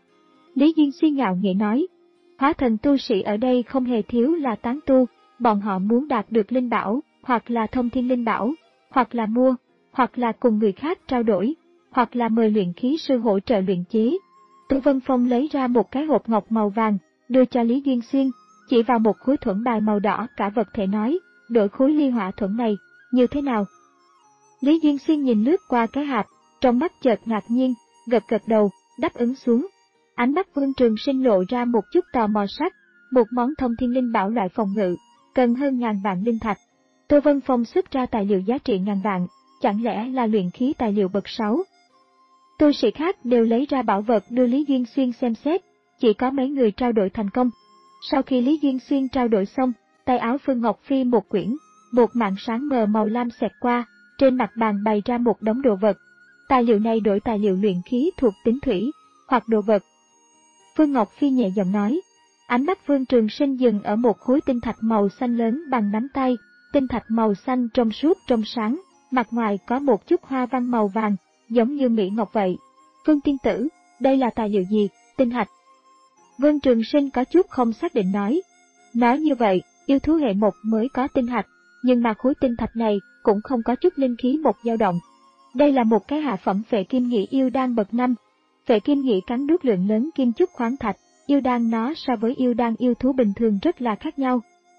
Lý Duyên Xuyên ngạo nghễ nói, hóa thần tu sĩ ở đây không hề thiếu là tán tu, bọn họ muốn đạt được linh bảo, hoặc là thông thiên linh bảo, hoặc là mua, hoặc là cùng người khác trao đổi, hoặc là mời luyện khí sư hỗ trợ luyện chế. Tô Vân Phong lấy ra một cái hộp ngọc màu vàng, đưa cho Lý Duyên Xuyên, chỉ vào một khối thuẫn bài màu đỏ cả vật thể nói, đổi khối ly hỏa thuẫn này, như thế nào? Lý Duyên Xuyên nhìn lướt qua cái hộp, trong mắt chợt ngạc nhiên, gật gật đầu, đáp ứng xuống. Ánh mắt Vương Trường Sinh lộ ra một chút tò mò sắc, một món thông thiên linh bảo loại phòng ngự, cần hơn ngàn vạn linh thạch. Tô Vân Phong xuất ra tài liệu giá trị ngàn vạn, chẳng lẽ là luyện khí tài liệu bậc sáu? Tu sĩ khác đều lấy ra bảo vật đưa Lý Duyên Xuyên xem xét, chỉ có mấy người trao đổi thành công. Sau khi Lý Duyên Xuyên trao đổi xong, tay áo Phương Ngọc Phi một quyển, một mảng sáng mờ màu lam xẹt qua, trên mặt bàn bày ra một đống đồ vật. Tài liệu này đổi tài liệu luyện khí thuộc tính thủy, hoặc đồ vật. Vương Ngọc Phi nhẹ giọng nói. Ánh mắt Vương Trường Sinh dừng ở một khối tinh thạch màu xanh lớn bằng nắm tay, tinh thạch màu xanh trong suốt trong sáng, mặt ngoài có một chút hoa văn màu vàng, giống như mỹ ngọc vậy. Vương tiên tử, đây là tài liệu gì? Tinh thạch. Vương Trường Sinh có chút không xác định nói. Nói như vậy, yêu thú hệ một mới có tinh thạch, nhưng mà khối tinh thạch này cũng không có chút linh khí một dao động. Đây là một cái hạ phẩm phệ kim nghị yêu đan bậc năm. Phệ kim nghị cắn nuốt lượng lớn kim chúc khoáng thạch, yêu đan nó so với yêu đan yêu thú bình thường rất là khác nhau.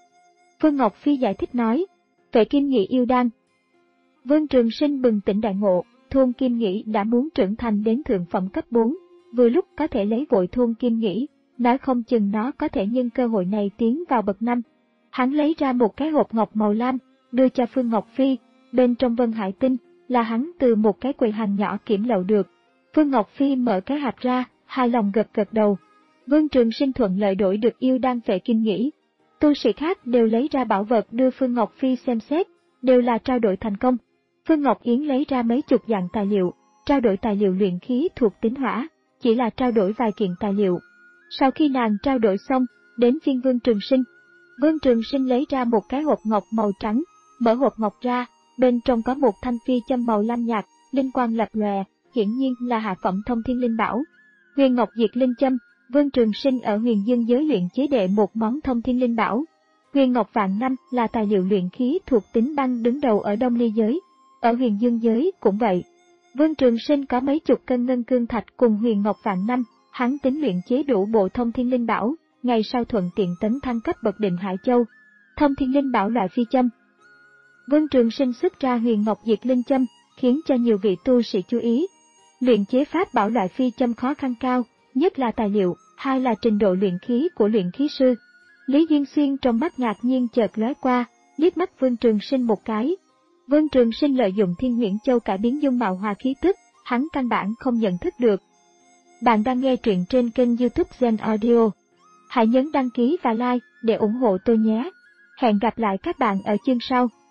Vương Ngọc Phi giải thích nói, phệ kim nghị yêu đan. Vương Trường Sinh bừng tỉnh đại ngộ, thôn kim nghị đã muốn trưởng thành đến thượng phẩm cấp bốn, vừa lúc có thể lấy vội thôn kim nghị, nói không chừng nó có thể nhân cơ hội này tiến vào bậc năm. Hắn lấy ra một cái hộp ngọc màu lam, đưa cho Phương Ngọc Phi, bên trong Vân Hải Tinh, là hắn từ một cái quầy hàng nhỏ kiểm lậu được. Phương Ngọc Phi mở cái hộp ra, hài lòng gật gật đầu. Vương Trường Sinh thuận lợi đổi được yêu đan phệ kim nghị. Tu sĩ khác đều lấy ra bảo vật đưa Phương Ngọc Phi xem xét, đều là trao đổi thành công. Phương Ngọc Yến lấy ra mấy chục dạng tài liệu, trao đổi tài liệu luyện khí thuộc tính hỏa, chỉ là trao đổi vài kiện tài liệu. Sau khi nàng trao đổi xong, đến phiên Vương Trường Sinh. Vương Trường Sinh lấy ra một cái hộp ngọc màu trắng, mở hộp ngọc ra, bên trong có một thanh phi châm màu lam nhạt, linh quang lập lòe, hiển nhiên là hạ phẩm thông thiên linh bảo. Huyền Ngọc Diệt Linh Châm, Vương Trường Sinh ở Huyền Dương giới luyện chế đệ một món thông thiên linh bảo. Huyền Ngọc Vạn Năm là tài liệu luyện khí thuộc tính băng đứng đầu ở Đông Ly giới, ở Huyền Dương giới cũng vậy. Vương Trường Sinh có mấy chục cân ngân cương thạch cùng Huyền Ngọc Vạn Năm, hắn tính luyện chế đủ bộ thông thiên linh bảo, ngày sau thuận tiện tấn thăng cấp bậc Định Hải Châu. Thông thiên linh bảo loại phi châm. Vương Trường Sinh xuất ra Huyền Ngọc Diệt Linh Châm, khiến cho nhiều vị tu sĩ chú ý. Luyện chế pháp bảo loại phi châm khó khăn cao, nhất là tài liệu, hai là trình độ luyện khí của luyện khí sư. Lý Duyên Xuyên trong mắt ngạc nhiên chợt lóe qua, liếc mắt Vương Trường Sinh một cái. Vương Trường Sinh lợi dụng Thiên Huyễn Châu cải biến dung mạo hòa khí tức, hắn căn bản không nhận thức được. Bạn đang nghe truyện trên kênh YouTube Zen Audio. Hãy nhấn đăng ký và like để ủng hộ tôi nhé. Hẹn gặp lại các bạn ở chương sau.